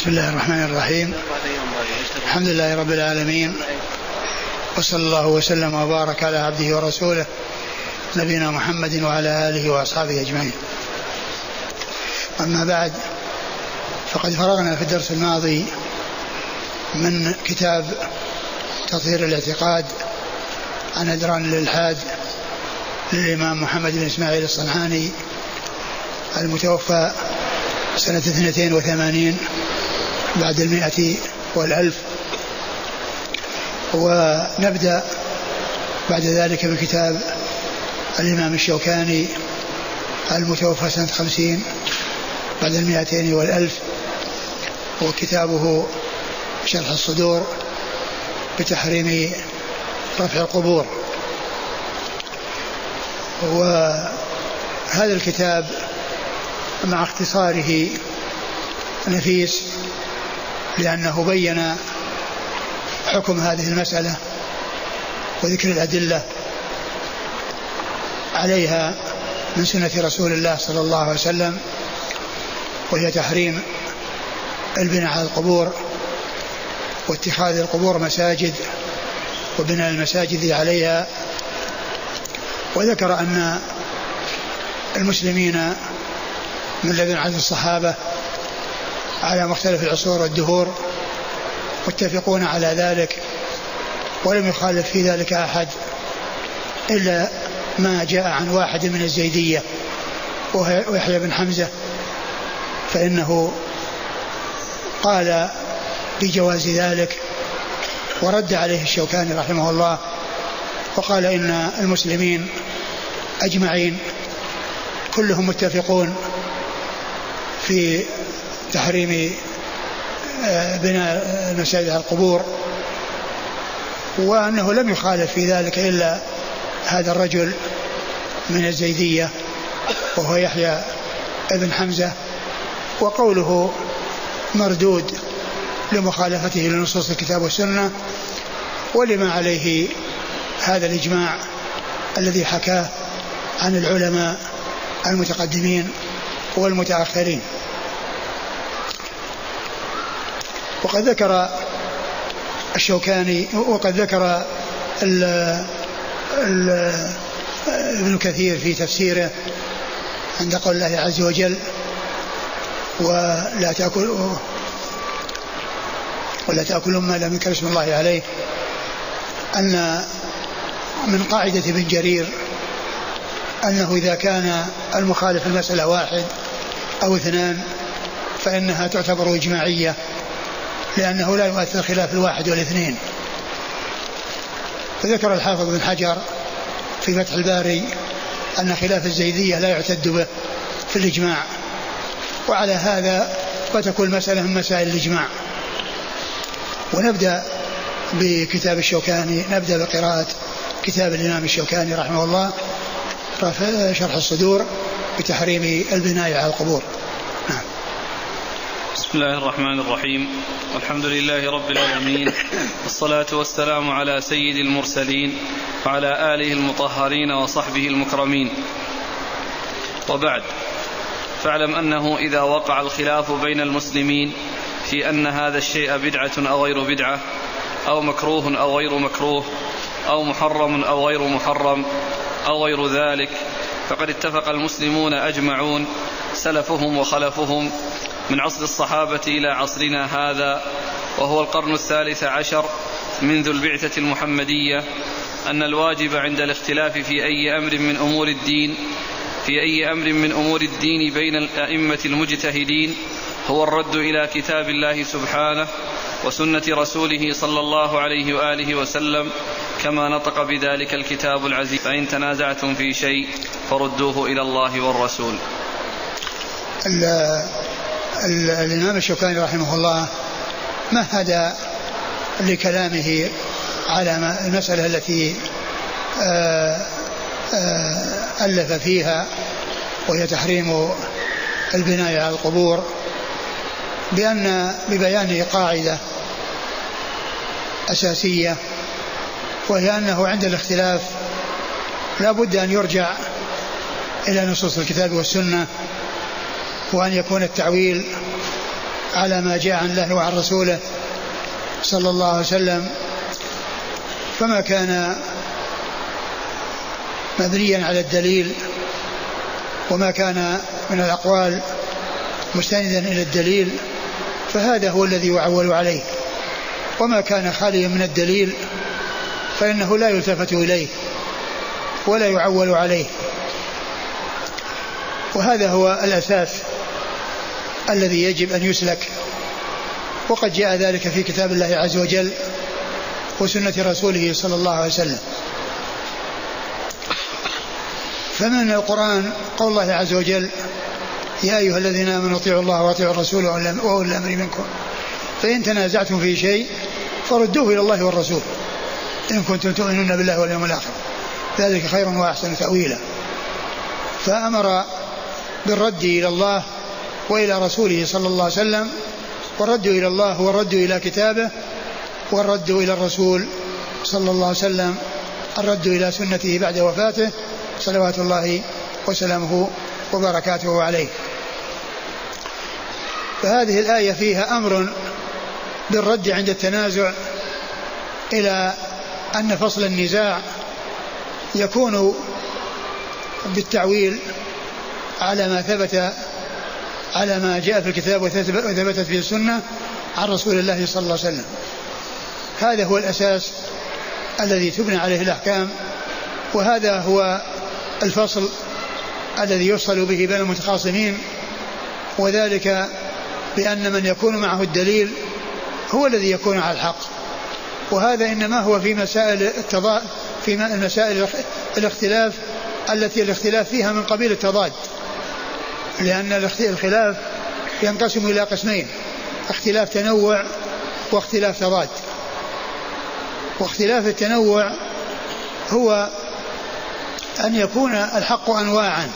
بسم الله الرحمن الرحيم. الحمد لله رب العالمين، وصلى الله وسلم وبارك على عبده ورسوله نبينا محمد وعلى آله وأصحابه أجمعين. أما بعد، فقد فرغنا في الدرس الماضي من كتاب تطهير الاعتقاد عن أدران الإلحاد للإمام محمد بن إسماعيل الصنعاني المتوفى سنة 82 بعد 100 والألف. ونبدأ بعد ذلك بكتاب الإمام الشوكاني المتوفى سنة 50 بعد 200 والألف، وكتابه شرح الصدور بتحريم رفع القبور. وهذا الكتاب مع اختصاره نفيس، لأنه بين حكم هذه المسألة وذكر الأدلة عليها من سنة رسول الله صلى الله عليه وسلم، وهي تحريم البناء على القبور واتخاذ القبور مساجد وبناء المساجد عليها. وذكر أن المسلمين من لدن عهد الصحابة على مختلف العصور والدهور متفقون على ذلك، ولم يخالف في ذلك أحد إلا ما جاء عن واحد من الزيدية ويحيى بن حمزة، فإنه قال بجواز ذلك ورد عليه الشوكاني رحمه الله، وقال إن المسلمين أجمعين كلهم متفقون في تحريم بناء المساجد على القبور، وأنه لم يخالف في ذلك إلا هذا الرجل من الزيدية وهو يحيى بن حمزة، وقوله مردود لمخالفته لنصوص الكتاب والسنة ولما عليه هذا الإجماع الذي حكاه عن العلماء المتقدمين والمتأخرين. وقد ذكر الشوكاني وقد ذكر ابن كثير في تفسيره عند قول الله عز وجل ولا تأكلوا ما لم يذكر اسم الله عليه، أن من قاعدة ابن جرير أنه إذا كان المخالف المسألة واحد أو اثنان فإنها تعتبر إجماعية، لأنه لا يؤثر خلاف الواحد والاثنين. فذكر الحافظ بن حجر في فتح الباري أن خلاف الزيدية لا يعتد به في الإجماع، وعلى هذا فتكون مسألة من مسائل الإجماع. ونبدأ بكتاب الشوكاني، نبدأ بقراءة كتاب الإمام الشوكاني رحمه الله شرح الصدور بتحريم البناء على القبور. بسم الله الرحمن الرحيم، والحمد لله رب العالمين، والصلاة والسلام على سيد المرسلين وعلى آله المطهرين وصحبه المكرمين. وبعد، فاعلم أنه إذا وقع الخلاف بين المسلمين في أن هذا الشيء بدعة أو غير بدعة، أو مكروه أو غير مكروه، أو محرم أو غير محرم، أو غير ذلك، فقد اتفق المسلمون أجمعون سلفهم وخلفهم من عصر الصحابة إلى عصرنا هذا، وهو القرن 13 منذ البعثة المحمدية، أن الواجب عند الاختلاف في أي أمر من أمور الدين بين الأئمة المجتهدين هو الرد إلى كتاب الله سبحانه وسنة رسوله صلى الله عليه وآله وسلم، كما نطق بذلك الكتاب العزيز: فإن تنازعتم في شيء فردوه إلى الله والرسول. الإمام الشوكاني رحمه الله مهد لكلامه على المسألة التي ألف فيها، وهي تحريم البناء على القبور، ببيان قاعدة أساسية، وهي أنه عند الاختلاف لا بد أن يرجع إلى نصوص الكتاب والسنة، وأن يكون التعويل على ما جاء عن الله وعن رسوله صلى الله عليه وسلم، فما كان مبنيا على الدليل وما كان من الأقوال مستندا إلى الدليل فهذا هو الذي يعول عليه، وما كان خاليا من الدليل فإنه لا يلتفت إليه ولا يعول عليه. وهذا هو الأساس الذي يجب أن يسلك، وقد جاء ذلك في كتاب الله عز وجل وسنة رسوله صلى الله عليه وسلم. فمن القرآن قول الله عز وجل: يا أيها الذين آمنوا اطيعوا الله واطيعوا الرسول وأولي الأمر منكم فإن تنازعتم في شيء فردوه إلى الله والرسول إن كنتم تؤمنون بالله واليوم الآخر ذلك خير وأحسن تأويلا. فأمر بالرد إلى الله وإلى رسوله صلى الله عليه وسلم، والرد إلى الله والرد إلى كتابه، والرد إلى الرسول صلى الله عليه وسلم الرد إلى سنته بعد وفاته صلوات الله وسلامه وبركاته عليه. فهذه الآية فيها أمر بالرد عند التنازع إلى أن فصل النزاع يكون بالتعويل على ما ثبت على ما جاء في الكتاب وثبتت في السنة عن رسول الله صلى الله عليه وسلم. هذا هو الأساس الذي تبنى عليه الأحكام، وهذا هو الفصل الذي يفصل به بين المتخاصمين، وذلك بأن من يكون معه الدليل هو الذي يكون على الحق. وهذا إنما هو في مسائل مسائل الاختلاف التي الاختلاف فيها من قبيل التضاد، لأن الخلاف ينقسم إلى قسمين: اختلاف تنوع واختلاف تضاد. واختلاف التنوع هو أن يكون الحق أنواعا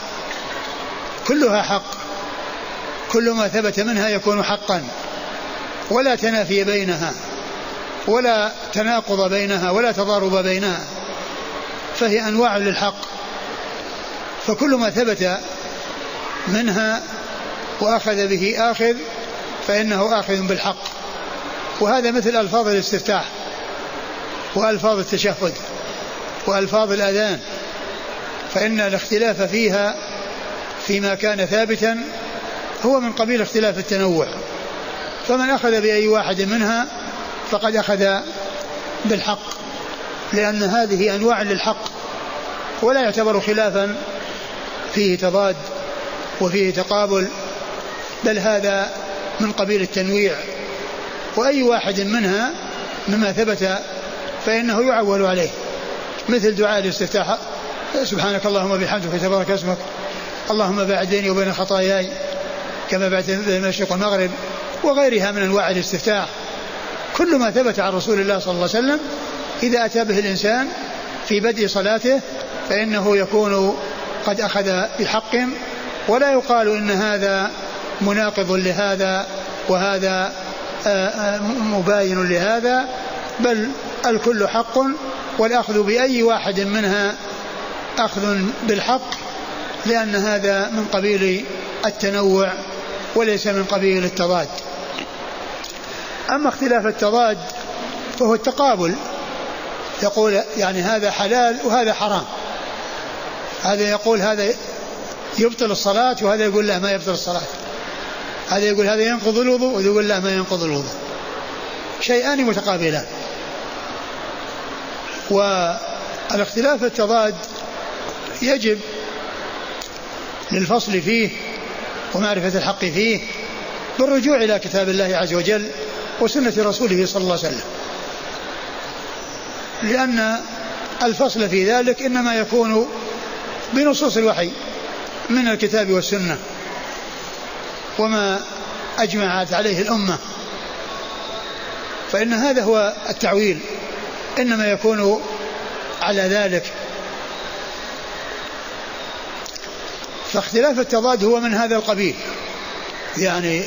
كلها حق، كل ما ثبت منها يكون حقا، ولا تنافي بينها ولا تناقض بينها ولا تضارب بينها، فهي أنواع للحق، فكل ما ثبت منها وأخذ به آخذ فإنه آخذ بالحق. وهذا مثل ألفاظ الاستفتاح وألفاظ التشهد وألفاظ الأذان، فإن الاختلاف فيها فيما كان ثابتا هو من قبيل اختلاف التنوع، فمن أخذ بأي واحد منها فقد أخذ بالحق، لأن هذه أنواع للحق ولا يعتبر خلافا فيه تضاد وفيه تقابل، بل هذا من قبيل التنويع، وأي واحد منها مما ثبت فإنه يعول عليه، مثل دعاء الاستفتاح: سبحانك اللهم وبحمدك تبارك اسمك اللهم باعد بيني وبين خطاياي كما باعدت بين المشرق والمغرب، وغيرها من أنواع الاستفتاح. كل ما ثبت عن رسول الله صلى الله عليه وسلم إذا أتى به الإنسان في بدء صلاته فإنه يكون قد أخذ بحق، ولا يقال إن هذا مناقض لهذا وهذا مباين لهذا، بل الكل حق، والأخذ بأي واحد منها أخذ بالحق، لأن هذا من قبيل التنوع وليس من قبيل التضاد. أما اختلاف التضاد فهو التقابل، يقول يعني هذا حلال وهذا حرام، هذا يقول هذا يبطل الصلاة وهذا يقول لا ما يبطل الصلاة، هذا يقول هذا ينقض الوضوء وهذا يقول لا ما ينقض الوضوء، شيئان متقابلان. والاختلاف التضاد يجب للفصل فيه ومعرفة الحق فيه بالرجوع إلى كتاب الله عز وجل وسنة رسوله صلى الله عليه وسلم، لأن الفصل في ذلك إنما يكون بنصوص الوحي من الكتاب والسنة وما أجمعت عليه الأمة، فإن هذا هو التعويل إنما يكون على ذلك. فاختلاف التضاد هو من هذا القبيل، يعني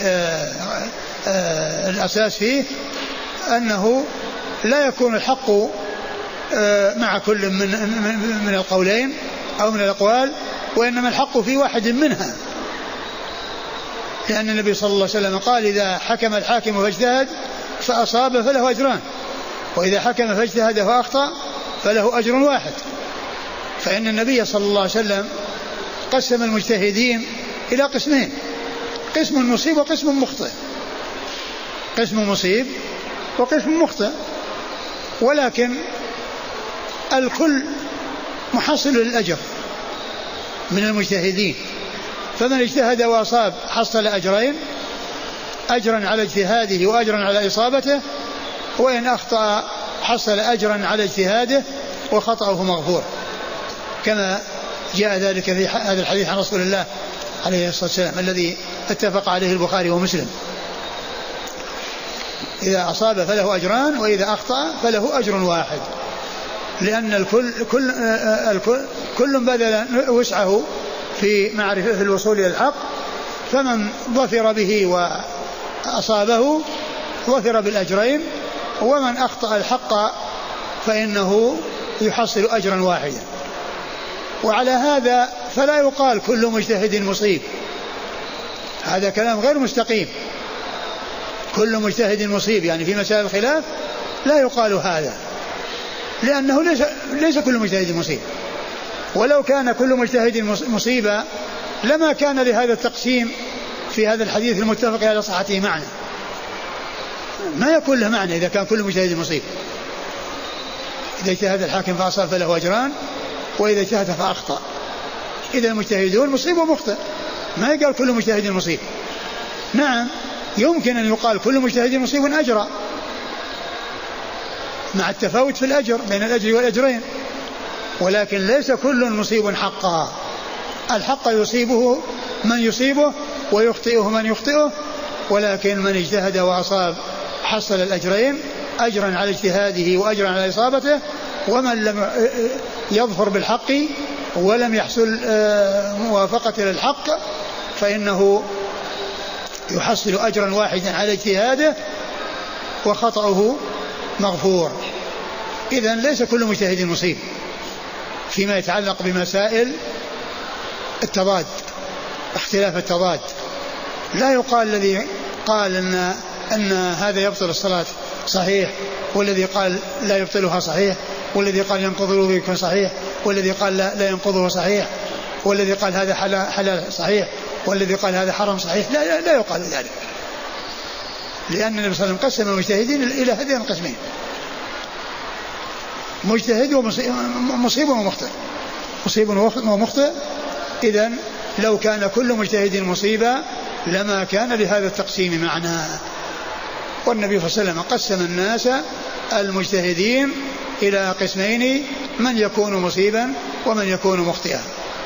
الأساس فيه أنه لا يكون الحق مع كل من القولين أو من الأقوال، وإنما الحق في واحد منها، لأن النبي صلى الله عليه وسلم قال إذا حكم الحاكم فاجتهد فأصاب فله أجران، وإذا حكم فاجتهد فأخطأ فله أجر واحد. فإن النبي صلى الله عليه وسلم قسم المجتهدين إلى قسمين، قسم مصيب وقسم مخطئ، قسم مصيب وقسم مخطئ، ولكن الكل محصل للأجر من المجتهدين. فمن اجتهد وأصاب حصل أجرين، أجرا على اجتهاده وأجرا على إصابته، وإن أخطأ حصل أجرا على اجتهاده وخطأه مغفور، كما جاء ذلك في هذا الحديث عن رسول الله عليه الصلاة والسلام الذي اتفق عليه البخاري ومسلم: إذا أصاب فله أجران وإذا أخطأ فله أجر واحد، لأن كل بذل وسعه في معرفة الوصول إلى الحق، فمن ظفر به وأصابه ظفر بالأجرين، ومن أخطأ الحق فإنه يحصل أجرا واحدا. وعلى هذا فلا يقال كل مجتهد مصيب، هذا كلام غير مستقيم. كل مجتهد مصيب يعني في مسائل الخلاف لا يقال هذا، لأنه ليس كل مجتهد مصيب، ولو كان كل مجتهد مصيبا لما كان لهذا التقسيم في هذا الحديث المتفق على صحته معنى، ما يكون له معنى إذا كان كل مجتهد مصيب. إذا اجتهد الحاكم فأصاب فله أجران، وإذا اجتهد فأخطأ. إذا المجتهدون مصيب ومخطئ، ما يقال كل مجتهد مصيب. نعم يمكن أن يقال كل مجتهد مصيب أجرا، مع التفاوت في الأجر بين الأجر والأجرين، ولكن ليس كل مصيب حقا. الحق يصيبه من يصيبه ويخطئه من يخطئه، ولكن من اجتهد وأصاب حصل الأجرين، أجرا على اجتهاده وأجرا على إصابته. ومن لم يظفر بالحق ولم يحصل موافقة للحق فإنه يحصل أجرا واحدا على اجتهاده وخطأه مغفور. إذن ليس كل مجتهد مصيب فيما يتعلق بمسائل التضاد، اختلاف التضاد. لا يقال الذي قال أن هذا يبطل الصلاة صحيح، والذي قال لا يبطلها صحيح، والذي قال ينقض الوضوء يكون صحيح، والذي قال لا ينقضه صحيح، والذي قال هذا حلال صحيح، والذي قال هذا حرام صحيح. لا يقال ذلك، لأن النبي صلى الله عليه وسلم قسم المجتهدين إلى هذين القسمين: مجتهد ومصيب ومخطئ، مصيب ومخطئ. إذن لو كان كل مجتهد مصيبا لما كان لهذا التقسيم معنى. والنبي صلى الله عليه وسلم قسم الناس المجتهدين إلى قسمين: من يكون مصيبا ومن يكون مخطئا.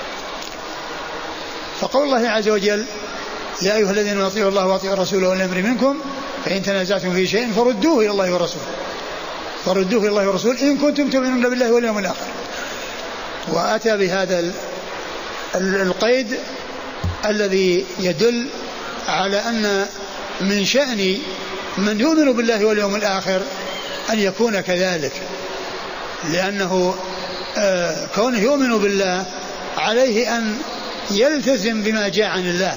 فقول الله عز وجل: يا أيها الذين أطيعوا الله وأطيعوا الرسول وأولي الأمر منكم فإن تنازعتم في شيء فردوه إلى الله والرسول، فردوه إلى الله والرسول إن كنتم تؤمنون بالله واليوم الآخر. وأتى بهذا القيد الذي يدل على أن من شأن من يؤمن بالله واليوم الآخر أن يكون كذلك، لأنه كونه يؤمن بالله عليه أن يلتزم بما جاء عن الله،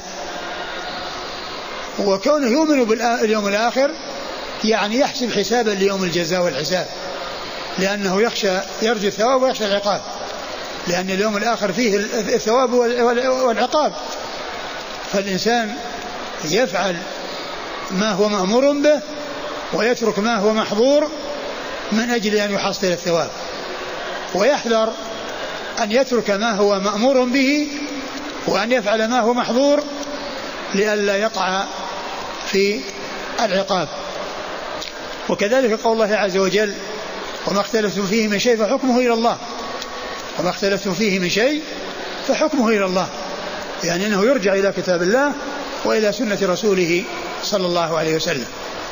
وكونه يؤمن باليوم الآخر يعني يحسب حسابا ليوم الجزاء والحساب، لأنه يرجو الثواب ويخشى العقاب، لأن اليوم الآخر فيه الثواب والعقاب. فالإنسان يفعل ما هو مأمور به ويترك ما هو محظور من أجل أن يحصل الثواب، ويحذر أن يترك ما هو مأمور به وأن يفعل ما هو محظور لئلا يقع في العقاب. وكذلك قول الله عز وجل: وما اختلفتم فيه من شيء فحكمه إلى الله، وما اختلفتم فيه من شيء فحكمه إلى الله، يعني أنه يرجع إلى كتاب الله وإلى سنة رسوله صلى الله عليه وسلم.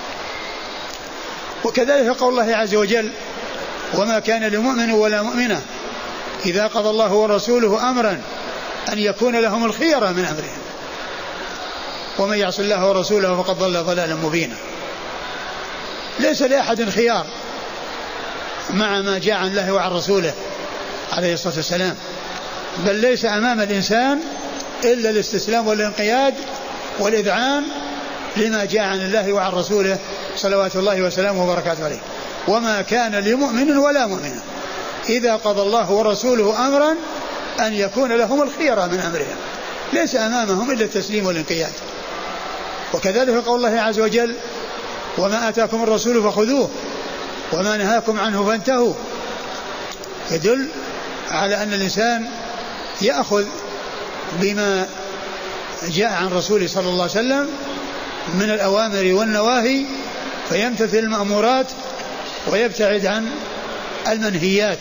وكذلك قول الله عز وجل: وما كان لمؤمن ولا مؤمنة إذا قضى الله ورسوله أمرا أن يكون لهم الخيرة من أمرهم ومن يعص الله ورسوله فقد ضل ضلالا مبينا. ليس لأحد خيار مع ما جاء عن الله وعن رسوله عليه الصلاة والسلام، بل ليس أمام الإنسان إلا الاستسلام والانقياد والإذعان لما جاء عن الله وعن رسوله صلوات الله وسلامه وبركاته عليه. وما كان لمؤمن ولا مؤمنة إذا قضى الله ورسوله أمرا أن يكون لهم الخيرة من أمرهم، ليس أمامهم إلا التسليم والانقياد. وكذلك قول الله عز وجل: وما آتاكم الرسول فخذوه وما نهاكم عنه فانتهوا، يدل على أن الإنسان يأخذ بما جاء عن رسوله صلى الله عليه وسلم من الأوامر والنواهي، فيمتثل المأمورات ويبتعد عن المنهيات.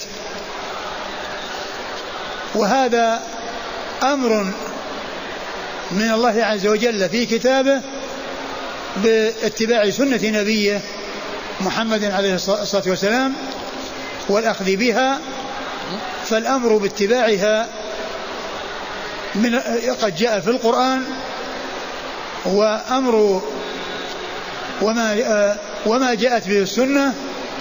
وهذا أمر من الله عز وجل في كتابه باتباع سنة نبيه محمد عليه الصلاة والسلام والأخذ بها. فالأمر باتباعها قد جاء في القرآن، وأمر وما جاءت به السنة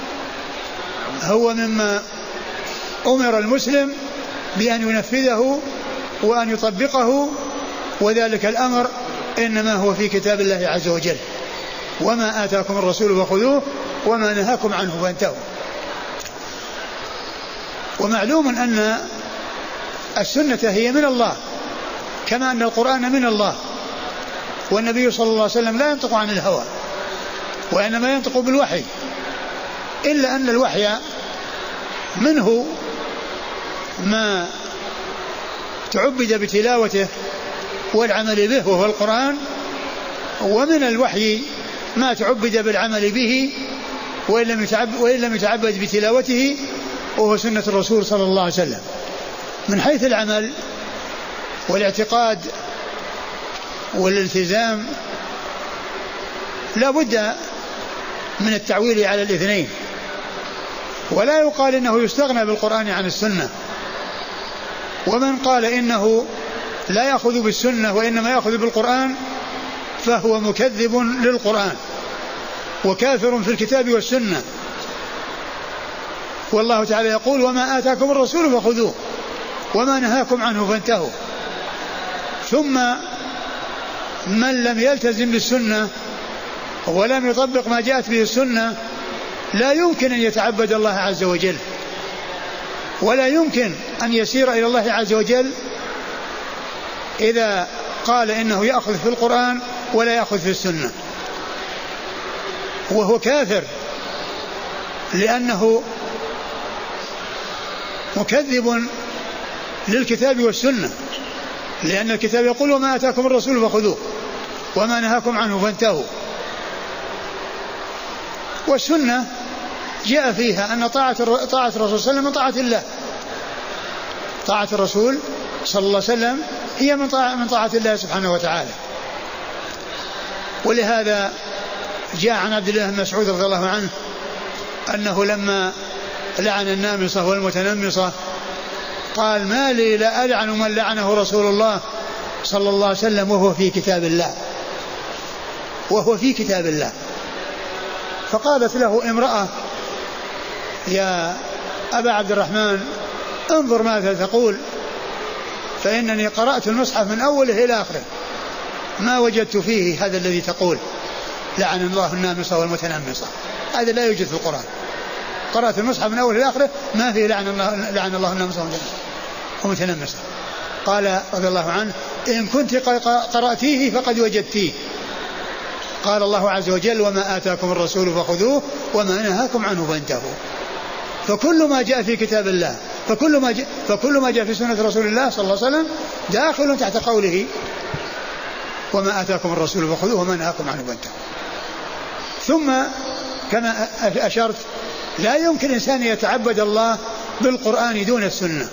هو مما أمر المسلم بأن ينفذه وأن يطبقه، وذلك الأمر إنما هو في كتاب الله عز وجل: وما آتاكم الرسول فخذوه وما نهاكم عنه فانتهوا. ومعلوم أن السنة هي من الله كما أن القرآن من الله، والنبي صلى الله عليه وسلم لا ينطق عن الهوى وإنما ينطق بالوحي، إلا أن الوحي منه ما تعبد بتلاوته والعمل به وهو القرآن، ومن الوحي ما تعبد بالعمل به وإن لم يتعبد بتلاوته وهو سنة الرسول صلى الله عليه وسلم. من حيث العمل والاعتقاد والالتزام لا بد من التعويل على الاثنين، ولا يقال إنه يستغنى بالقرآن عن السنة. ومن قال إنه لا يأخذ بالسنة وإنما يأخذ بالقرآن فهو مكذب للقرآن وكافر في الكتاب والسنة. والله تعالى يقول: وما آتاكم الرسول فخذوه وما نهاكم عنه فانتهوا. ثم من لم يلتزم بالسنة ولم يطبق ما جاءت به السنة لا يمكن أن يتعبد الله عز وجل، ولا يمكن أن يسير إلى الله عز وجل إذا قال إنه يأخذ في القرآن ولا يأخذ في السنة، وهو كافر لأنه مكذب للكتاب والسنة، لأن الكتاب يقول: وما آتاكم الرسول فخذوه وما نهاكم عنه فانتهوا. والسنة جاء فيها أن طاعة الرسول صلى الله عليه وسلم من طاعة الله، طاعة الرسول صلى الله عليه وسلم هي من طاعة الله سبحانه وتعالى. ولهذا جاء عن عبد الله بن مسعود رضي الله عنه أنه لما لعن النامصة والمتنمصة قال: ما لي لا ألعن من لعنه رسول الله صلى الله عليه وسلم وهو في كتاب الله، وهو في كتاب الله. فقالت له امرأة: يا أبا عبد الرحمن انظر ماذا تقول، فإنني قرأت المصحف من أوله إلى آخره ما وجدت فيه هذا الذي تقول لعن الله النامصة والمتنمصة، هذا لا يوجد في القرآن. قرأت المصحف من أوله إلى آخره ما فيه لعن الله النامصة والمتنمصة. قال رضي الله عنه: إن كنت قرأتيه فقد وجدتيه. قال الله عز وجل: وما آتاكم الرسول فخذوه وما نهاكم عنه فانتهوا. فكل ما جاء في كتاب الله فكل ما جاء في سنة رسول الله صلى الله عليه وسلم داخل تحت قوله: وما آتاكم الرسول فخذوه وما نهاكم عنه فانتهوا. ثم كما أشرت لا يمكن إنسان يتعبد الله بالقرآن دون السنة،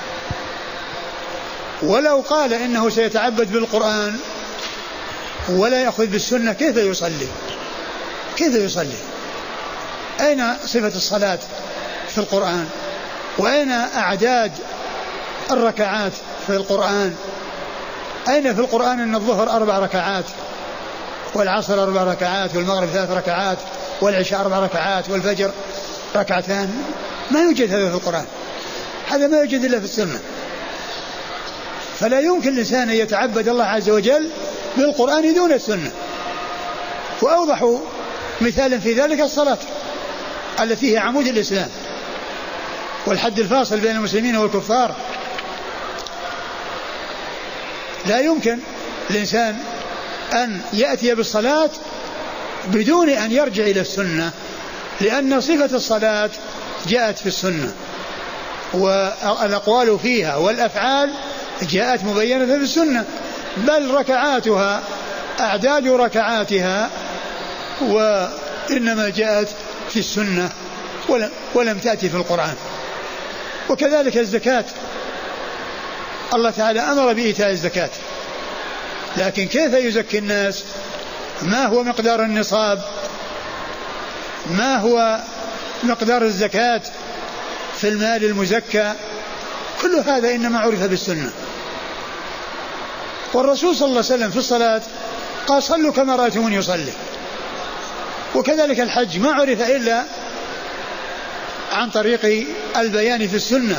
ولو قال إنه سيتعبد بالقرآن ولا يأخذ بالسنة كيف يصلي؟ كيف يصلي؟ أين صفة الصلاة في القرآن؟ وأين أعداد الركعات في القرآن؟ أين في القرآن أن الظهر 4 ركعات والعصر 4 ركعات والمغرب 3 ركعات والعشاء 4 ركعات والفجر 2 ركعات؟ ما يوجد هذا في القرآن، هذا ما يوجد إلا في السنة. فلا يمكن الإنسان أن يتعبد الله عز وجل بالقرآن دون السنة. وأوضح مثال في ذلك الصلاة التي هي عمود الإسلام والحد الفاصل بين المسلمين والكفار. لا يمكن الإنسان أن يأتي بالصلاة بدون أن يرجع إلى السنة، لأن صفة الصلاة جاءت في السنة، والأقوال فيها والأفعال جاءت مبينة في السنة، بل ركعاتها أعداد ركعاتها وإنما جاءت في السنة ولم تأتي في القرآن. وكذلك الزكاة، الله تعالى أمر بإيتاء الزكاة، لكن كيف يزكي الناس؟ ما هو مقدار النصاب؟ ما هو مقدار الزكاة في المال المزكى؟ كل هذا إنما عرف بالسنة. والرسول صلى الله عليه وسلم في الصلاة قال صلوا كما رأيتموني يصلي. وكذلك الحج ما عرف إلا عن طريق البيان في السنة،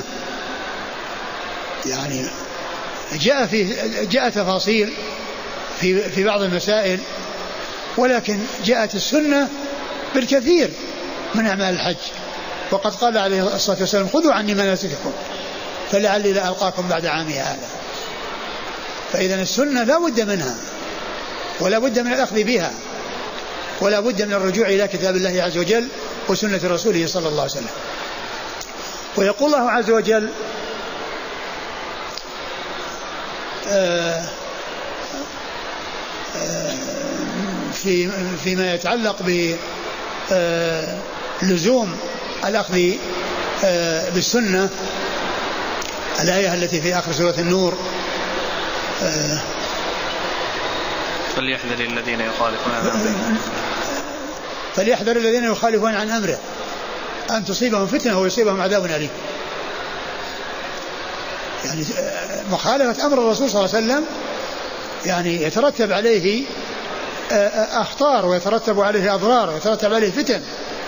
يعني جاء تفاصيل في بعض المسائل، ولكن جاءت السنة بالكثير من أعمال الحج. وقد قال عليه الصلاة والسلام خذوا عني مناسككم فلعلي لا ألقاكم بعد عامي هذا. فإذا السنة لا بد منها، ولا بد من الأخذ بها، ولا بد من الرجوع إلى كتاب الله عز وجل وسنة رسوله صلى الله عليه وسلم. ويقول الله عز وجل فيما يتعلق بلزوم الأخذ بالسنة، الآية التي في آخر سورة النور فليحذر الذين يخالفون عن أمره فليحذر الذين يخالفون عن أمره أن تصيبهم فتنة ويصيبهم عذاب أليم. يعني مخالفة أمر الرسول صلى الله عليه وسلم يعني يترتب عليه أخطار، ويترتب عليه أضرار، ويترتب عليه فتن.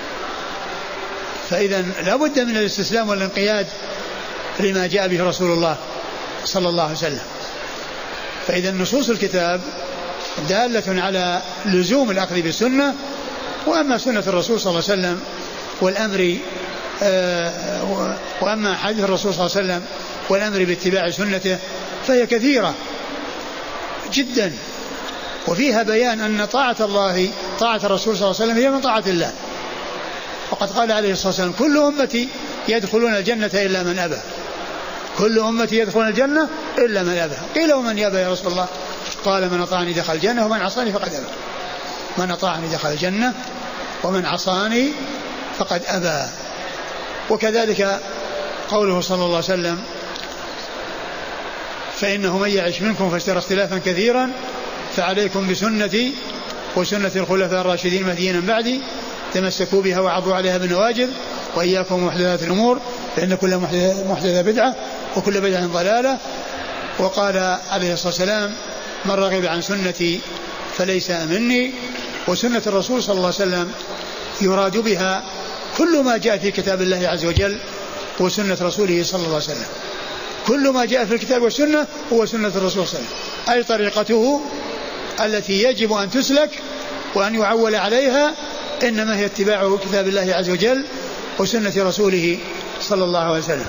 فإذا لا بد من الاستسلام والانقياد لما جاء به رسول الله صلى الله عليه وسلم. فإذا نصوص الكتاب دالة على لزوم الأخذ بالسنة، وأما سنة الرسول صلى الله عليه وسلم والأمر وأما حديث الرسول صلى الله عليه وسلم والأمر باتباع سنته فهي كثيرة جدا، وفيها بيان أن طاعة الله طاعة الرسول صلى الله عليه وسلم هي من طاعة الله. وقد قال عليه الصلاة والسلام كل أمتي يدخلون الجنة إلا من أبى، كل أمتي يدخلون الجنة إلا من أبى. قيل ومن يأبى يا رسول الله؟ قال من أطاعني دخل الجنة ومن عصاني فقد أبى. من أطاعني دخل الجنة ومن عصاني فقد أبى. وكذلك قوله صلى الله عليه وسلم فإنه من يعش منكم فسيرى اختلافا كثيرا فعليكم بسنتي وسنة الخلفاء الراشدين المهديين من بعدي تمسكوا بها وعضوا عليها بالنواجذ وإياكم محدثات الأمور فإن كل محدثة بدعة وكل بدعة ضلالة. وقال عليه الصلاة والسلام من رغب عن سنتي فليس مني. وسنة الرسول صلى الله عليه وسلم يراد بها كل ما جاء في كتاب الله عز وجل وسنة رسوله صلى الله عليه وسلم. كل ما جاء في الكتاب والسنة هو سنة الرسول صلى الله عليه وسلم، أي طريقته التي يجب أن تسلك وأن يعول عليها إنما هي اتباع كتاب الله عز وجل وسنة رسوله صلى الله عليه وسلم.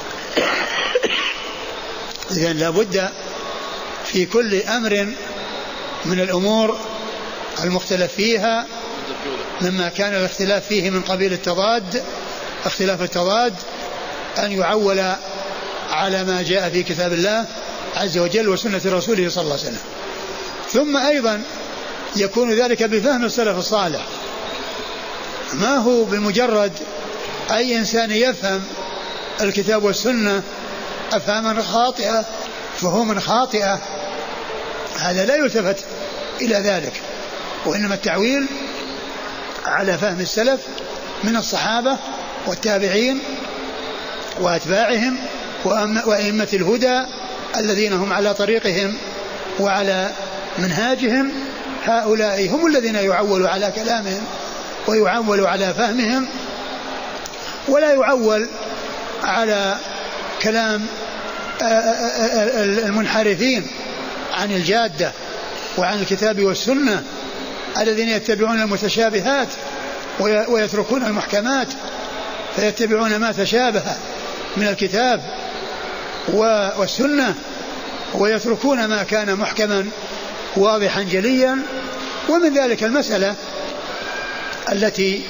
إذن لا بد في كل أمر من الأمور المختلف فيها مما كان الاختلاف فيه من قبيل التضاد اختلاف التضاد أن يعول على ما جاء في كتاب الله عز وجل وسنة رسوله صلى الله عليه وسلم. ثم أيضا يكون ذلك بفهم السلف الصالح، ما هو بمجرد أي إنسان يفهم الكتاب والسنة أفهاما خاطئة فهما خاطئة، هذا لا يلتفت إلى ذلك، وإنما التعويل على فهم السلف من الصحابة والتابعين وأتباعهم وأئمة الهدى الذين هم على طريقهم وعلى منهاجهم. هؤلاء هم الذين يعول على كلامهم ويعول على فهمهم، ولا يعول على كلام المنحرفين عن الجادة وعن الكتاب والسنة الذين يتبعون المتشابهات ويتركون المحكمات، فيتبعون ما تشابه من الكتاب والسنة ويتركون ما كان محكما واضحا جليا. ومن ذلك المسألة التي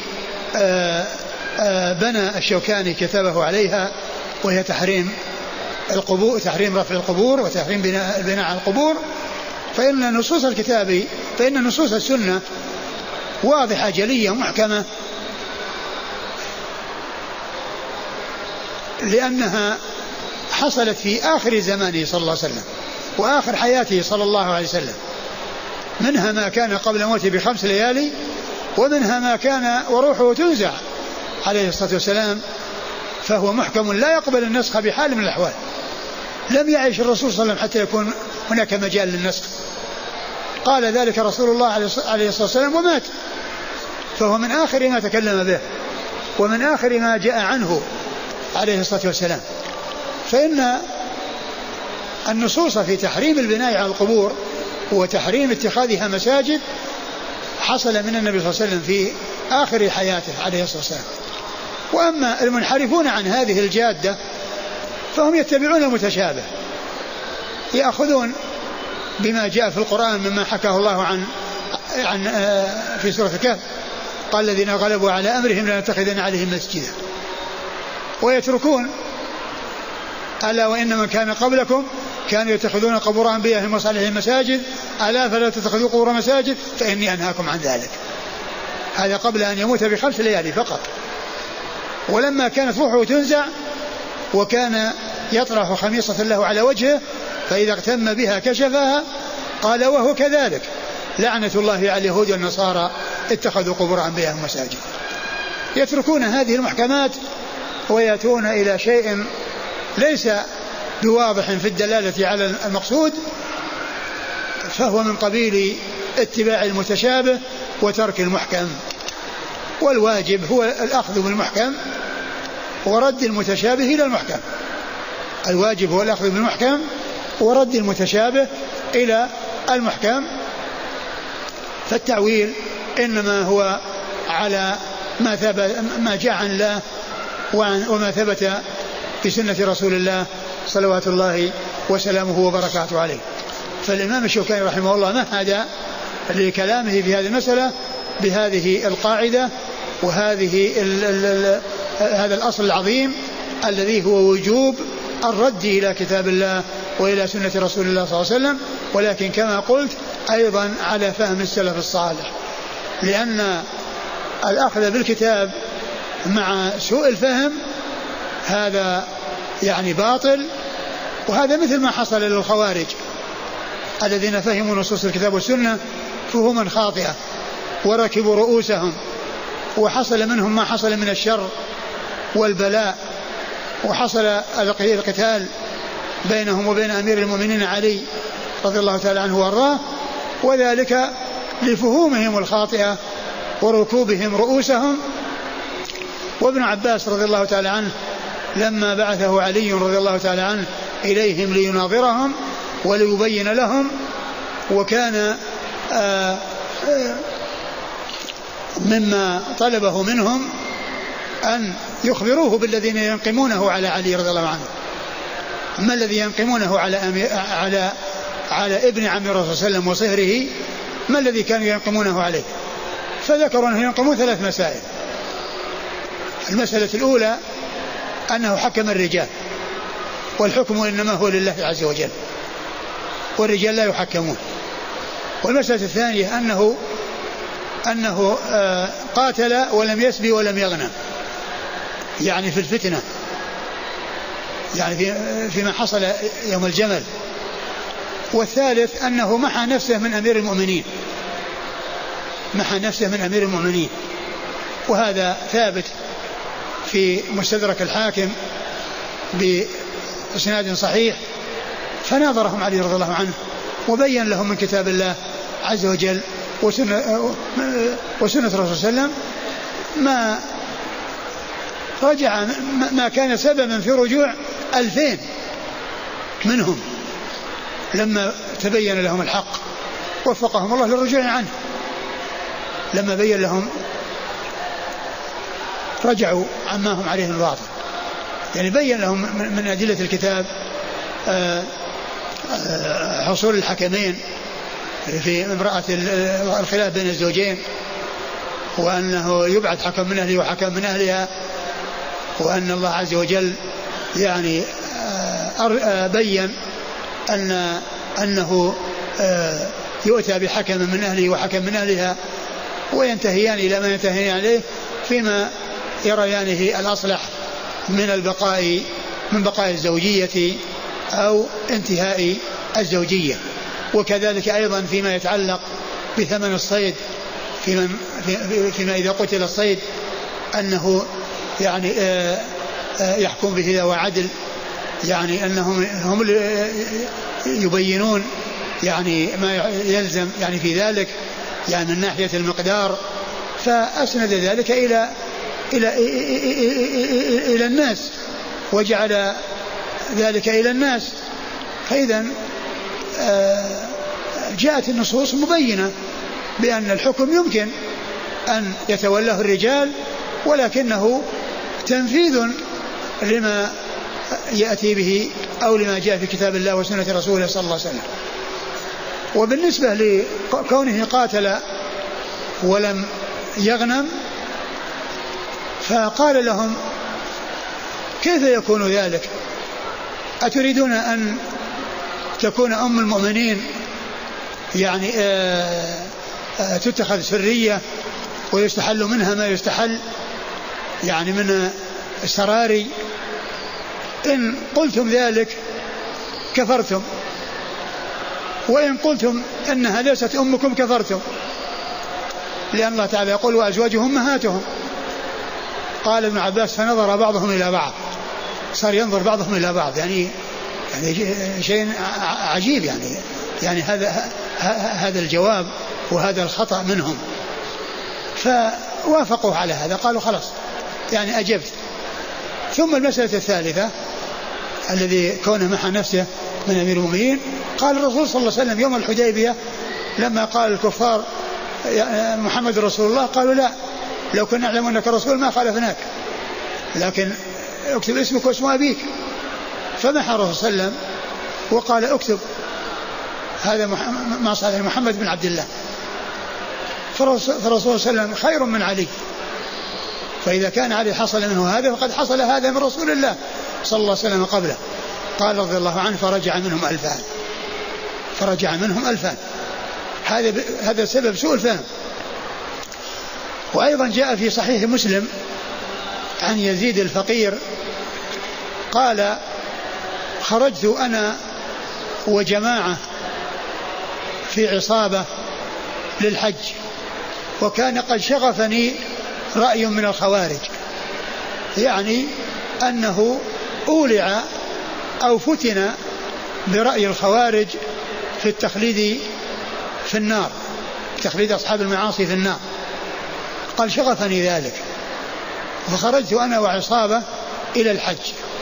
بنى الشوكاني كتابه عليها، وهي تحريم القبور، تحريم رفع القبور وتحريم البناء على القبور. فإن نصوص الكتاب، فإن نصوص السنة واضحة جلية محكمة، لأنها حصلت في آخر زمانه صلى الله عليه وسلم وآخر حياته صلى الله عليه وسلم، منها ما كان قبل موته ب5 ليالي، ومنها ما كان وروحه تنزع عليه الصلاة والسلام، فهو محكم لا يقبل النسخ بحال من الأحوال. لم يعيش الرسول صلى الله عليه وسلم حتى يكون هناك مجال للنسخ، قال ذلك رسول الله عليه الصلاة والسلام ومات، فهو من آخر ما تكلم به ومن آخر ما جاء عنه عليه الصلاة والسلام. فإن النصوص في تحريم البناء على القبور وتحريم اتخاذها مساجد حصل من النبي صلى الله عليه وسلم في آخر حياته عليه الصلاة والسلام. وأما المنحرفون عن هذه الجادة فهم يتبعون المتشابه، يأخذون بما جاء في القرآن مما حكاه الله عن في سورة الكهف، قال الذين غلبوا على أمرهم لنتخذن عليهم مسجدا، ويتركون ألا وإن من كان قبلكم كانوا يتخذون قبور أنبيائهم وصالحهم مساجد ألا فلا تتخذوا قبور مساجد فإني أنهاكم عن ذلك. هذا قبل أن يموت ب5 ليالي فقط. ولما كانت روحه تنزع وكان يطرح خميصة له على وجهه فإذا اغتم بها كشفها، قال وهو كذلك لعنة الله على اليهود والنصارى اتخذوا قبور أنبيائهم مساجد. يتركون هذه المحكمات ويأتون إلى شيء ليس بواضح في الدلالة على المقصود، فهو من قبيل اتباع المتشابه وترك المحكم. والواجب هو الأخذ بالمحكم ورد المتشابه إلى المحكم. الواجب هو الأخذ بالمحكم ورد المتشابه إلى المحكم. فالتعويل إنما هو على ما جاء عن الله وما ثبت في سنة رسول الله صلوات الله وسلامه وبركاته عليه. فالإمام الشوكاني رحمه الله مهد لكلامه في هذه المسألة بهذه القاعدة وهذه هذا الأصل العظيم الذي هو وجوب الرد إلى كتاب الله وإلى سنة رسول الله صلى الله عليه وسلم، ولكن كما قلت أيضا على فهم السلف الصالح، لأن الأخذ بالكتاب مع سوء الفهم هذا يعني باطل، وهذا مثل ما حصل للخوارج الذين فهموا نصوص الكتاب والسنة فهما خاطئة وركبوا رؤوسهم، وحصل منهم ما حصل من الشر والبلاء، وحصل القتال بينهم وبين أمير المؤمنين علي رضي الله تعالى عنه وارضاه، وذلك لفهومهم الخاطئة وركوبهم رؤوسهم. وابن عباس رضي الله تعالى عنه لما بعثه علي رضي الله تعالى عنه إليهم ليناظرهم وليبين لهم، وكان مما طلبه منهم أن يخبروه بالذين ينقمونه على علي رضي الله عنه. ما الذي ينقمونه على ابن عم الرسول صلى الله عليه وسلم وصهره؟ ما الذي كانوا ينقمونه عليه؟ فذكروا أنه ينقمون 3 مسائل. المسألة الأولى أنه حكم الرجال، والحكم إنما هو لله عز وجل، والرجال لا يحكمون. والمسألة الثانية أنه قاتل ولم يسبي ولم يغنم، يعني في الفتنة، يعني فيما حصل يوم الجمل. والثالث أنه محى نفسه من أمير المؤمنين، محى نفسه من أمير المؤمنين، وهذا ثابت في مستدرك الحاكم بإسناد صحيح. فناظرهم علي رضي الله عنه وبين لهم من كتاب الله عز وجل وسنة رسول الله صلى الله عليه وسلم ما رجع، ما كان سببا في رجوع 2000 منهم لما تبين لهم الحق. وفقهم الله للرجوع عنه. لما بين لهم رجعوا عما هم عليه الباطل، يعني بين لهم من أدلة الكتاب حصول الحكمين في امرأة الخلاف بين الزوجين، وأنه يبعث حكم من أهله وحكم من أهلها، وأن الله عز وجل يعني بين أنه يؤتى بحكم من أهله وحكم من أهلها، وينتهيان إلى ما ينتهيان عليه فيما يريانه الأصلح من بقاء الزوجية أو انتهاء الزوجية. وكذلك أيضا فيما يتعلق بثمن الصيد، فيما إذا قتل الصيد أنه يعني يحكم به ذو عدل، يعني أنهم هم يبينون يعني ما يلزم يعني في ذلك يعني من ناحية المقدار، فأسند ذلك إلى الناس وجعل ذلك إلى الناس. فإذا جاءت النصوص مبينة بأن الحكم يمكن أن يتولاه الرجال، ولكنه تنفيذ لما يأتي به أو لما جاء في كتاب الله وسنة رسوله صلى الله عليه وسلم. وبالنسبة لكونه قاتل ولم يغنم، فقال لهم كيف يكون ذلك؟ أتريدون أن تكون أم المؤمنين يعني تتخذ سرية ويستحل منها ما يستحل يعني من السراري؟ إن قلتم ذلك كفرتم، وإن قلتم أنها ليست أمكم كفرتم، لأن الله تعالى يقول وأزواجهم أمهاتهم. قال ابن عباس فنظر بعضهم إلى بعض، صار ينظر بعضهم إلى بعض، يعني شيء عجيب، يعني هذا الجواب وهذا الخطأ منهم، فوافقوا على هذا، قالوا خلاص يعني أجبت. ثم المسألة الثالثة الذي كونه محى نفسه من أمير المؤمنين، قال الرسول صلى الله عليه وسلم يوم الحديبية لما قال الكفار محمد رسول الله، قالوا لا، لو كنا نعلم أنك رسول ما خالفناك، لكن اكتب اسمك واسم أبيك. فمحى الرسول صلى الله عليه وسلم وقال اكتب هذا ما صار محمد بن عبد الله. فالرسول صلى الله عليه وسلم خير من علي، فإذا كان علي حصل منه هذا فقد حصل هذا من رسول الله صلى الله عليه وسلم قبله. قال رضي الله عنه فرجع منهم 2000. هذا سبب سوء الفهم. وأيضا جاء في صحيح مسلم عن يزيد الفقير قال خرجت أنا وجماعة في عصابة للحج، وكان قد شغفني رأي من الخوارج، يعني أنه أولع أو فتن برأي الخوارج في التخليد في النار، تخليد أصحاب المعاصي في النار. قال شغفني ذلك، فخرجت أنا وعصابة إلى الحج،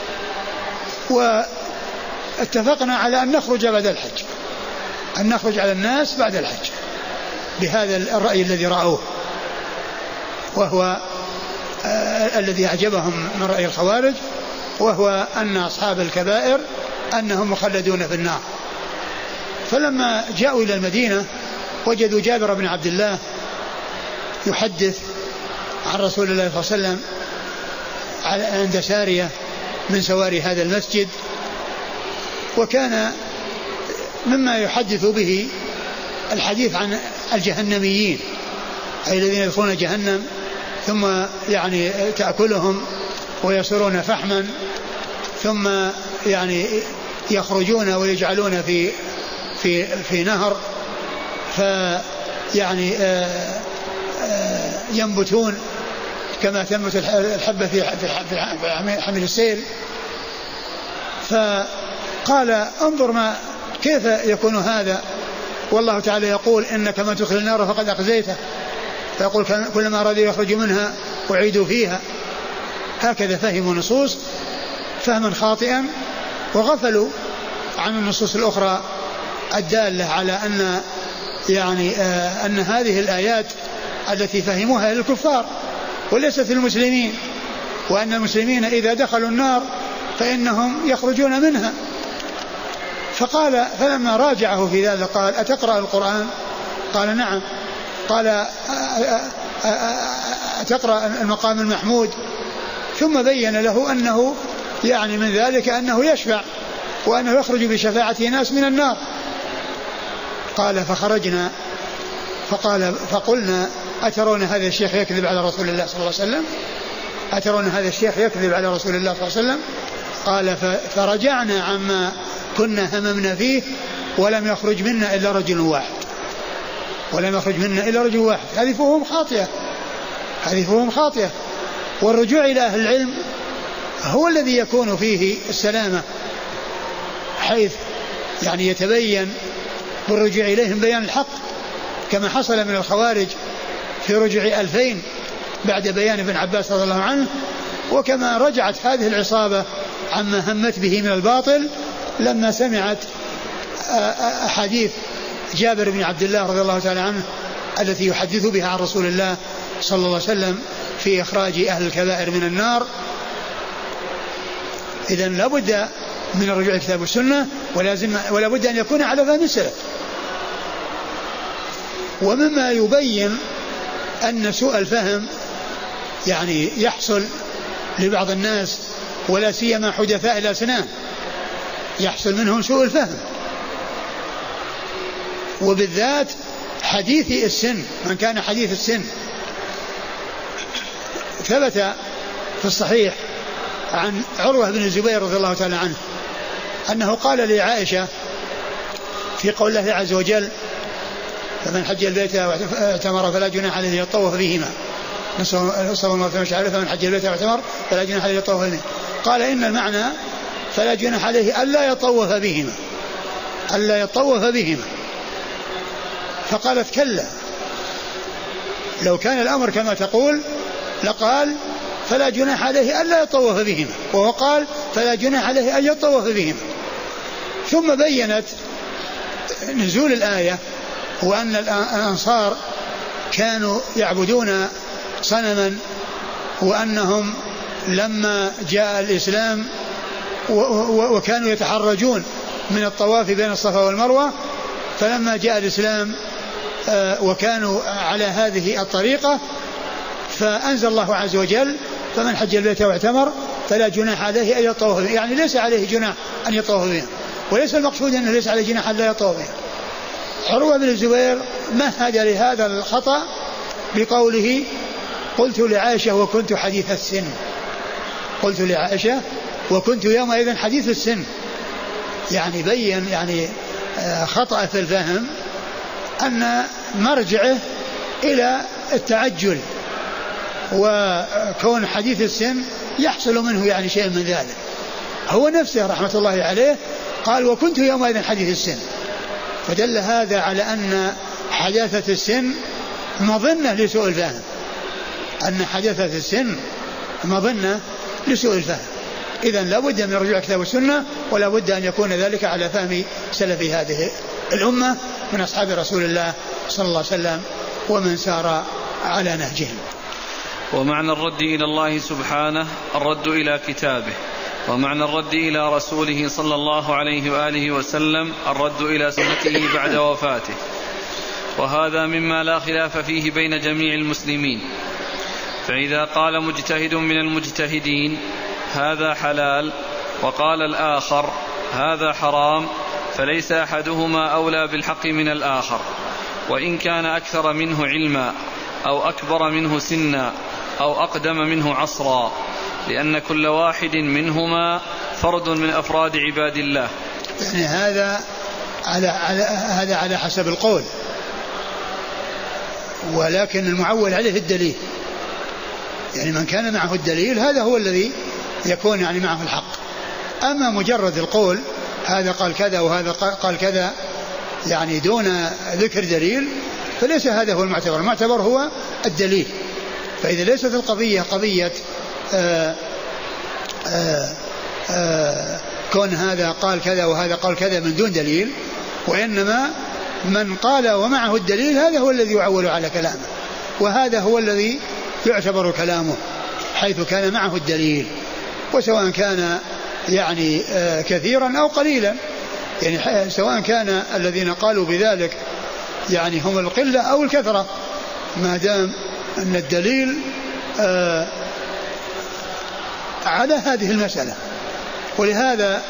واتفقنا على أن نخرج بعد الحج، أن نخرج على الناس بعد الحج بهذا الرأي الذي رأوه، وهو الذي أعجبهم من رأي الخوارج، وهو أن أصحاب الكبائر أنهم مخلدون في النار. فلما جاءوا إلى المدينة وجدوا جابر بن عبد الله يحدث عن رسول الله صلى الله عليه وسلم عند سارية من سواري هذا المسجد، وكان مما يحدث به الحديث عن الجهنميين، أي الذين يدخلون جهنم ثم يعني تأكلهم ويصيرون فحما، ثم يعني يخرجون ويجعلون في نهر، فيعني ينبتون كما تنبت الحبة في حمل السيل. فقال انظر كيف يكون هذا، والله تعالى يقول إنك من تدخل النار فقد أخزيته، فيقول كلما أرادوا يخرجوا منها أعيدوا فيها. هكذا فهموا نصوص فهما خاطئا، وغفلوا عن النصوص الأخرى الدالة على أن يعني أن هذه الآيات التي فهموها للكفار وليست للمسلمين، وأن المسلمين إذا دخلوا النار فإنهم يخرجون منها. فقال فلما راجعه في ذلك قال أتقرأ القرآن؟ قال نعم. قال أتقرأ المقام المحمود؟ ثم بين له أنه يعني من ذلك أنه يشفع وأنه يخرج بشفاعة ناس من النار. قال فخرجنا فقلنا أترون هذا الشيخ يكذب على رسول الله صلى الله عليه وسلم؟ أترون هذا الشيخ يكذب على رسول الله صلى الله عليه وسلم؟ قال فرجعنا عما كنا هممنا فيه ولم يخرج منا إلا رجل واحد، ولم يخرج منا إلا رجل واحد. هذه فهم خاطئة، هذه فهم خاطئة. والرجوع إلى أهل العلم هو الذي يكون فيه السلامة، حيث يعني يتبين بالرجوع إليهم بيان الحق، كما حصل من الخوارج في رجوع 2000 بعد بيان ابن عباس رضي الله عنه، وكما رجعت هذه العصابة عما همت به من الباطل لما سمعت أحاديث جابر بن عبد الله رضي الله تعالى عنه التي يحدث بها عن رسول الله صلى الله عليه وسلم في إخراج أهل الكبائر من النار. إذن لا بد من الرجوع إلى الكتاب والسنة، ولا بد أن يكون على فهم السلف. ومما يبين أن سوء الفهم يعني يحصل لبعض الناس، ولا سيما حدثاء الأسنان يحصل منهم سوء الفهم، وبالذات حديث السن. من كان حديث السن ثبت في الصحيح عن عروة بن الزبير رضي الله تعالى عنه أنه قال لعائشة في قول الله عز وجل فمن حج البيت واعتمر فلا جناح عليه يطوف بهما، فمن حج البيت واعتمر فلا جناح عليه يطوف بهما. قال إن المعنى فلا جناح عليه ألا يطوف بهما، ألا يطوف بهما. فقالت كلا، لو كان الأمر كما تقول لقال فلا جناح عليه ألا يطوف بهما، وهو قال فلا جناح عليه أن يطوف بهما. ثم بينت نزول الآية وأن الأنصار كانوا يعبدون صنما، وأنهم لما جاء الإسلام وكانوا يتحرجون من الطواف بين الصفا والمروة، فلما جاء الإسلام وكانوا على هذه الطريقة فأنزل الله عز وجل فمن حج البيت واعتمر فلا جناح عليه أن يطوف به، يعني ليس عليه جناح أن يطوف به، وليس المقصود أنه ليس عليه جناح أن لا يطوف به. عروة بن الزبير مهد لهذا الخطأ بقوله قلت لعائشة وكنت حديث السن، قلت لعائشة وكنت يومئذ حديث السن، يعني بين يعني خطأ في الفهم أن مرجعه إلى التعجل، وكون حديث السن يحصل منه يعني شيء من ذلك. هو نفسه رحمة الله عليه قال وكنت يومئذ حديث السن، فدل هذا على أن حداثة السن مظنة لسوء الفهم، أن حداثة السن مظنة لسوء الفهم. إذن لا بد من رجوع كتاب السنة، ولا بد أن يكون ذلك على فهم سلف هذه الأمة من أصحاب رسول الله صلى الله عليه وسلم ومن سار على نهجهم. ومعنى الرد إلى الله سبحانه الرد إلى كتابه، ومعنى الرد إلى رسوله صلى الله عليه وآله وسلم الرد إلى سنته بعد وفاته، وهذا مما لا خلاف فيه بين جميع المسلمين. فإذا قال مجتهد من المجتهدين هذا حلال وقال الآخر هذا حرام فليس أحدهما أولى بالحق من الآخر، وإن كان أكثر منه علما أو أكبر منه سنا أو أقدم منه عصرا، لأن كل واحد منهما فرد من أفراد عباد الله. يعني هذا على حسب القول، ولكن المعول عليه الدليل، يعني من كان معه الدليل هذا هو الذي يكون يعني معه الحق. أما مجرد القول هذا قال كذا وهذا قال كذا يعني دون ذكر دليل فليس هذا هو المعتبر. المعتبر هو الدليل. فإذا ليست القضية قضية كون هذا قال كذا وهذا قال كذا من دون دليل، وإنما من قال ومعه الدليل هذا هو الذي يعول على كلامه، وهذا هو الذي يعتبر كلامه حيث كان معه الدليل، وسواء كان يعني كثيرا أو قليلا، يعني سواء كان الذين قالوا بذلك يعني هم القلة أو الكثرة، ما دام أن الدليل على هذه المسألة. ولهذا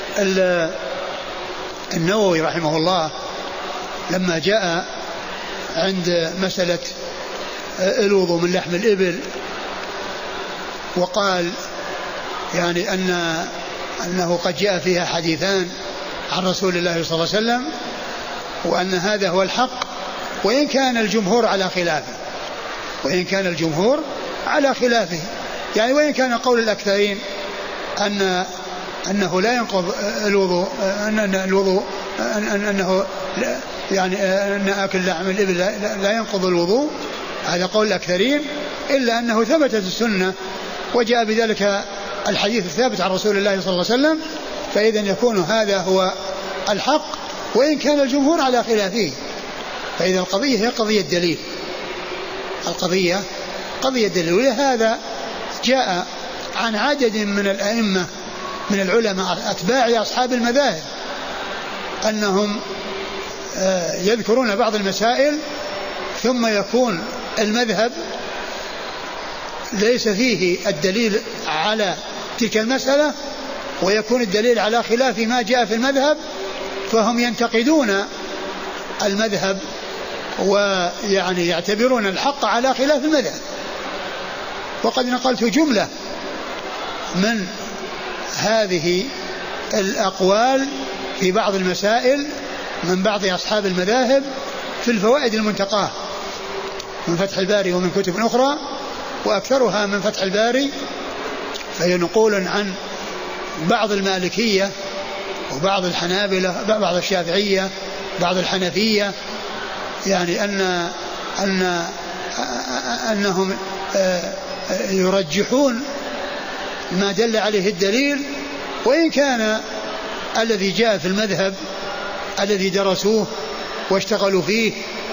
النووي رحمه الله لما جاء عند مسألة الوضوء من لحم الإبل وقال يعني أنه قد جاء فيها حديثان عن رسول الله صلى الله عليه وسلم وأن هذا هو الحق وإن كان الجمهور على خلافه، وإن كان الجمهور على خلافه، يعني وإن كان قول الأكثرين أنه لا ينقض الوضوء، أنه يعني أن أكل لحم الإبل لا ينقض الوضوء، هذا قول الأكثرين، إلا أنه ثبتت السنة وجاء بذلك الحديث الثابت عن رسول الله صلى الله عليه وسلم، فإذا يكون هذا هو الحق وإن كان الجمهور على خلافه. فإذا القضية هي قضية دليل، القضية قضية دليل. ولهذا جاء عن عدد من الأئمة من العلماء أتباع أصحاب المذاهب أنهم يذكرون بعض المسائل ثم يكون المذهب ليس فيه الدليل على تلك المسألة ويكون الدليل على خلاف ما جاء في المذهب، فهم ينتقدون المذهب ويعني يعتبرون الحق على خلاف المذهب. وقد نقلت جملة من هذه الأقوال في بعض المسائل من بعض أصحاب المذاهب في الفوائد المنتقاة من فتح الباري ومن كتب أخرى، وأكثرها من فتح الباري، فهي نقول عن بعض المالكية وبعض الحنابلة بعض الشافعية بعض الحنفية، يعني أنهم يرجحون ما دل عليه الدليل، وإن كان الذي جاء في المذهب الذي درسوه واشتغلوا فيه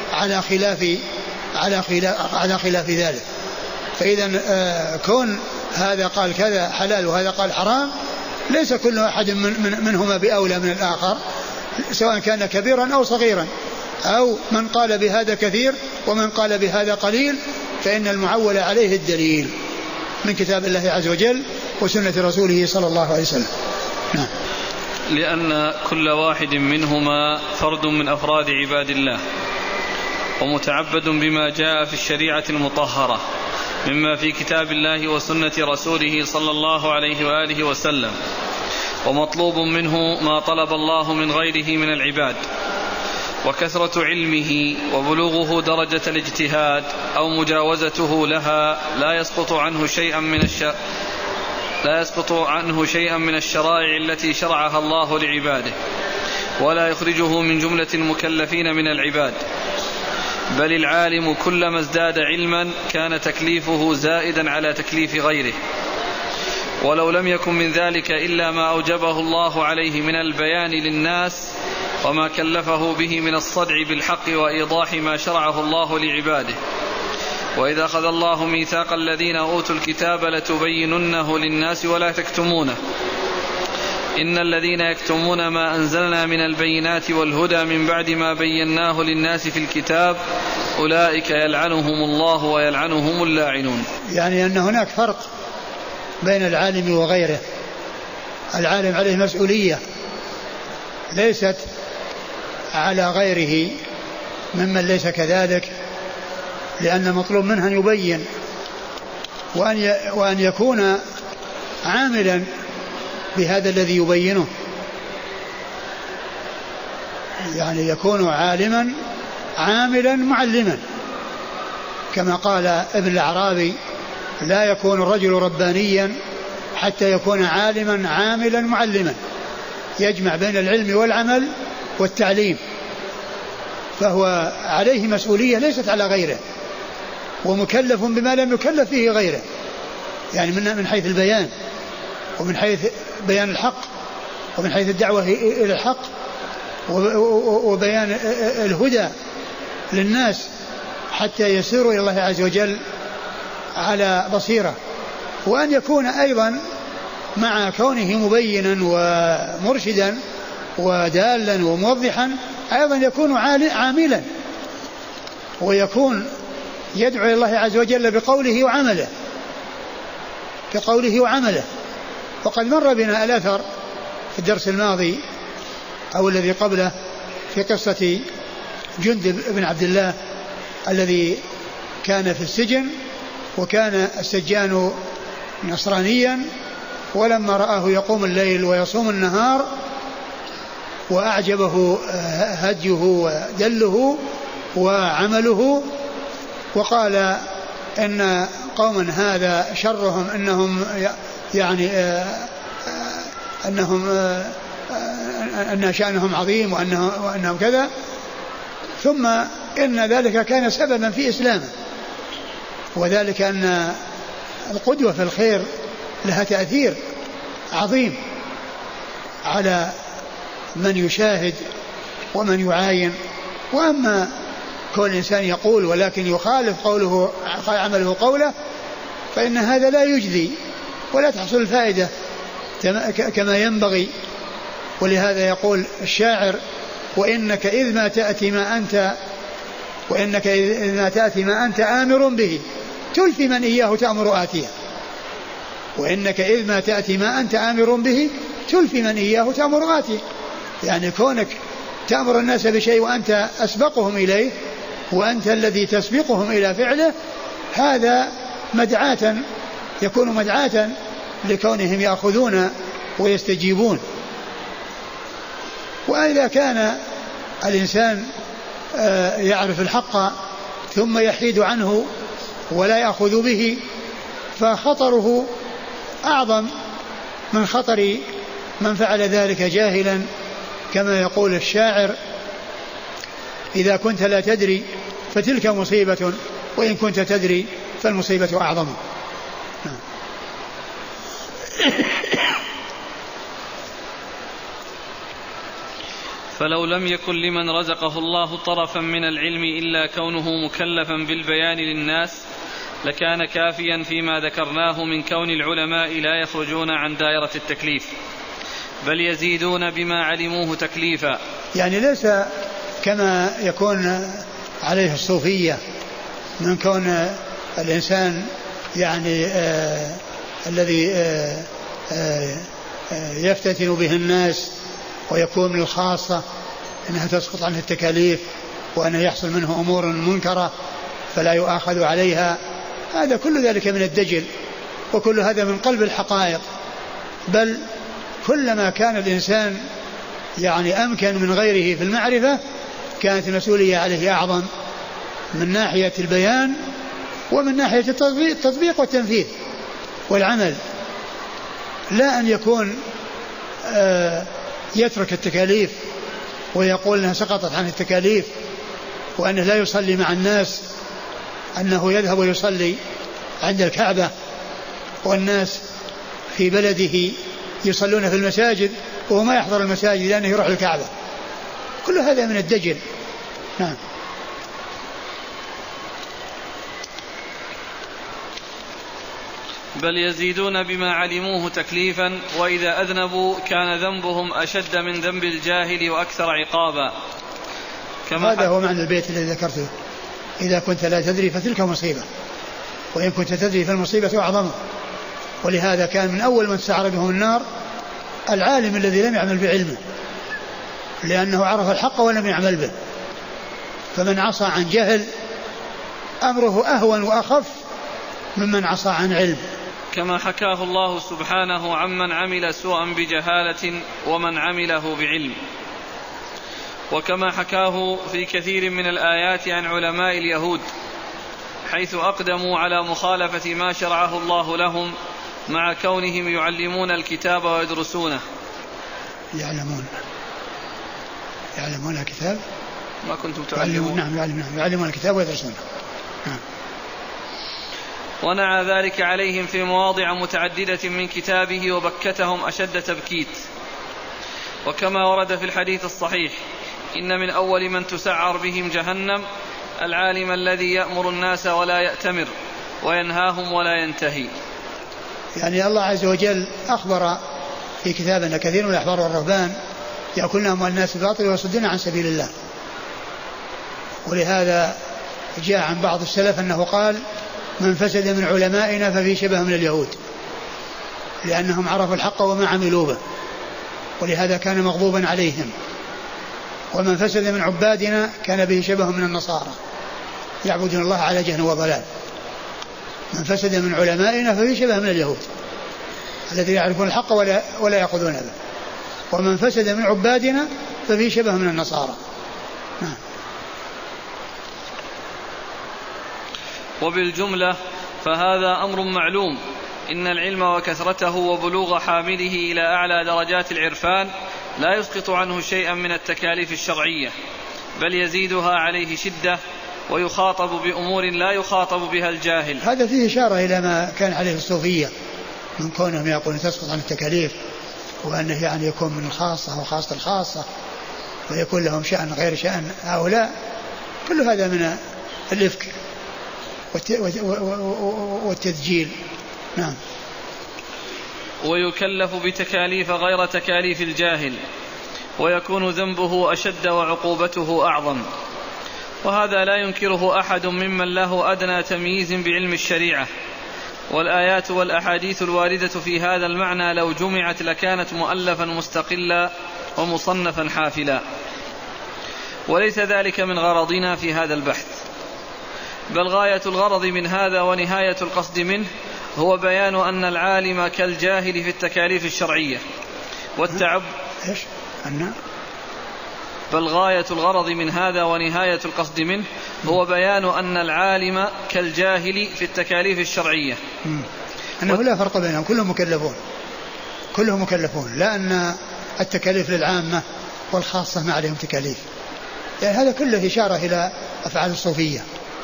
على خلاف ذلك. فإذا كون هذا قال كذا حلال وهذا قال حرام، ليس كل أحد منهما بأولى من الآخر، سواء كان كبيرا أو صغيرا، أو من قال بهذا كثير ومن قال بهذا قليل، فإن المعول عليه الدليل من كتاب الله عز وجل وسنة رسوله صلى الله عليه وسلم. نعم. لأن كل واحد منهما فرد من أفراد عباد الله ومتعبد بما جاء في الشريعة المطهرة مما في كتاب الله وسنة رسوله صلى الله عليه وآله وسلم، ومطلوب منه ما طلب الله من غيره من العباد، وكثرة علمه وبلوغه درجة الاجتهاد أو مجاوزته لها لا يسقط عنه شيئا من الشرائع التي شرعها الله لعباده، ولا يخرجه من جملة المكلفين من العباد. بل العالم كلما ازداد علما كان تكليفه زائدا على تكليف غيره، ولو لم يكن من ذلك إلا ما أوجبه الله عليه من البيان للناس وما كلفه به من الصدع بالحق وإيضاح ما شرعه الله لعباده. وإذا أخذ الله ميثاق الذين أوتوا الكتاب لتبيننه للناس ولا تكتمونه، إن الذين يكتمون ما أنزلنا من البينات والهدى من بعد ما بيناه للناس في الكتاب أولئك يلعنهم الله ويلعنهم اللاعنون. يعني أن هناك فرق بين العالم وغيره. العالم عليه مسؤولية ليست على غيره ممن ليس كذلك، لأن مطلوب منه أن يبين وأن يكون عاملا بهذا الذي يبينه، يعني يكون عالما عاملا معلما، كما قال ابن الأعرابي: لا يكون الرجل ربانيا حتى يكون عالما عاملا معلما، يجمع بين العلم والعمل والتعليم. فهو عليه مسؤولية ليست على غيره، ومكلف بما لم يكلف فيه غيره، يعني من حيث البيان ومن حيث بيان الحق ومن حيث الدعوة إلى الحق وبيان الهدى للناس حتى يسيروا إلى الله عز وجل على بصيرة، وأن يكون أيضا مع كونه مبينا ومرشدا ودالا وموضحا أيضا يكون عاملا، ويكون يدعو إلى الله عز وجل بقوله وعمله. وقد مر بنا الأثر في الدرس الماضي أو الذي قبله في قصة جندب بن عبد الله الذي كان في السجن، وكان السجان نصرانيا، ولما رآه يقوم الليل ويصوم النهار وأعجبه هديه ودله وعمله، وقال إن قوما هذا شرهم أن شأنهم عظيم وأنهم كذا، ثم إن ذلك كان سببا في إسلامه، وذلك أن القدوة في الخير لها تأثير عظيم على من يشاهد ومن يعاين. وأما كل إنسان يقول ولكن يخالف قوله عمله قوله فإن هذا لا يجدي ولا تحصل الفائدة كما ينبغي. ولهذا يقول الشاعر: وإنك إذ ما تأتي ما أنت آمر به تلفي من إياه تأمر آتيه. وإنك إذ ما تأتي ما أنت آمر به تلفي من إياه تأمر آتيه، يعني كونك تأمر الناس بشيء وأنت أسبقهم إليه وأنت الذي تسبقهم إلى فعله، هذا مدعاة، يكون مدعاة لكونهم يأخذون ويستجيبون. وإذا كان الإنسان يعرف الحق ثم يحيد عنه ولا يأخذ به، فخطره أعظم من خطر من فعل ذلك جاهلا، كما يقول الشاعر: إذا كنت لا تدري فتلك مصيبة، وإن كنت تدري فالمصيبة أعظم. فلو لم يكن لمن رزقه الله طرفا من العلم إلا كونه مكلفا بالبيان للناس لكان كافيا فيما ذكرناه من كون العلماء لا يخرجون عن دائرة التكليف، بل يزيدون بما علموه تكليفا. يعني ليس كما يكون عليه الصوفية من كون الإنسان يعني الذي يفتتن به الناس ويكون من الخاصة أنها تسقط عنه التكاليف وأنه يحصل منه أمور منكرة فلا يؤاخذ عليها. هذا كل ذلك من الدجل، وكل هذا من قلب الحقائق. بل كلما كان الإنسان يعني أمكن من غيره في المعرفة كانت المسؤولية عليه أعظم من ناحية البيان ومن ناحية التطبيق والتنفيذ والعمل، لا أن يكون يترك التكاليف ويقول أنها سقطت عن التكاليف وأنه لا يصلي مع الناس، أنه يذهب ويصلي عند الكعبة والناس في بلده يصلون في المساجد وهو ما يحضر المساجد لأنه يروح الكعبة. كل هذا من الدجل. نعم. بل يزيدون بما علموه تكليفا، وإذا أذنبوا كان ذنبهم أشد من ذنب الجاهل وأكثر عقابا. هذا هو معنى البيت الذي ذكرته: إذا كنت لا تدري فتلك مصيبة، وإن كنت تدري فالمصيبة أعظم. ولهذا كان من أول من استعر بهم النار العالم الذي لم يعمل بعلمه، لأنه عرف الحق ولم يعمل به. فمن عصى عن جهل أمره أهون وأخف ممن عصى عن علم. كما حكاه الله سبحانه عمن عمل سوءا بجهالة ومن عمله بعلم، وكما حكاه في كثير من الآيات عن علماء اليهود حيث أقدموا على مخالفة ما شرعه الله لهم مع كونهم يعلمون الكتاب ويدرسونه. يعلمون الكتاب ما كنتم تعلمون. نعم يعلمون الكتاب ويدرسونه. نعم. ونعى ذلك عليهم في مواضع متعددة من كتابه وبكتهم أشد تبكيت. وكما ورد في الحديث الصحيح إن من أول من تسعر بهم جهنم العالم الذي يأمر الناس ولا يأتمر وينهاهم ولا ينتهي. يعني الله عز وجل أخبر في كتاب أن كثير من الأحبار والرهبان يأكلون أموال الناس بالباطل ويصدون عن سبيل الله. ولهذا جاء عن بعض السلف أنه قال من فسد من علمائنا ففي شبه من اليهود، لأنهم عرفوا الحق وما عملوا به، ولهذا كان مغضوبا عليهم. ومن فسد من عبادنا كان به شبه من النصارى يعبدون الله على جهل وضلال. من فسد من علمائنا ففي شبه من اليهود الذين يعرفون الحق ولا يأخذون به. ومن فسد من عبادنا ففي شبه من النصارى. وبالجملة فهذا أمر معلوم، إن العلم وكثرته وبلوغ حامله إلى أعلى درجات العرفان لا يسقط عنه شيئا من التكاليف الشرعية، بل يزيدها عليه شدة، ويخاطب بأمور لا يخاطب بها الجاهل. هذا فيه إشارة إلى ما كان عليه الصوفية من كونهم يقولون تسقط عن التكاليف، وأنه يعني يكون من الخاصة وخاصة الخاصة، ويكون لهم شأن غير شأن هؤلاء. كل هذا من الإفك والتدجيل. نعم. ويكلف بتكاليف غير تكاليف الجاهل، ويكون ذنبه أشد وعقوبته أعظم. وهذا لا ينكره أحد ممن له أدنى تمييز بعلم الشريعة. والآيات والأحاديث الواردة في هذا المعنى لو جمعت لكانت مؤلفا مستقلا ومصنفا حافلا. وليس ذلك من غرضنا في هذا البحث، بل غاية الغرض من هذا ونهاية القصد منه هو بيان أن العالم كالجاهل في التكاليف الشرعية بل غاية الغرض من هذا ونهاية القصد منه هو بيان أن العالم كالجاهل في التكاليف الشرعية، أنه لا فرق بينهم، كلهم مكلفون، لا أن التكاليف للعامة والخاصة ما عليهم تكاليف. يعني هذا كله إشارة إلى أفعال الصوفية.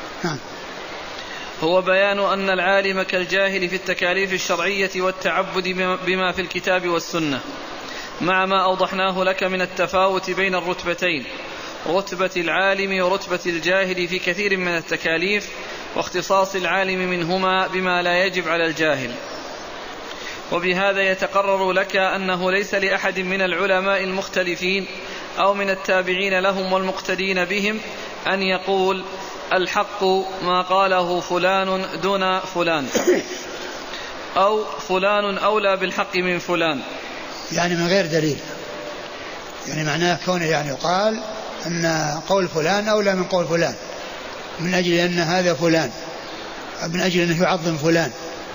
هو بيان أن العالم كالجاهل في التكاليف الشرعية والتعبد بما في الكتاب والسنة، مع ما أوضحناه لك من التفاوت بين الرتبتين، رتبة العالم ورتبة الجاهل في كثير من التكاليف، واختصاص العالم منهما بما لا يجب على الجاهل. وبهذا يتقرر لك أنه ليس لأحد من العلماء المختلفين أو من التابعين لهم والمقتدين بهم أن يقول الحق ما قاله فلان دون فلان، أو فلان أولى بالحق من فلان، يعني من غير دليل. يعني معناه كونه يعني يقال أن قول فلان أولى من قول فلان من أجل أن هذا فلان، من أجل أنه يعظم فلان،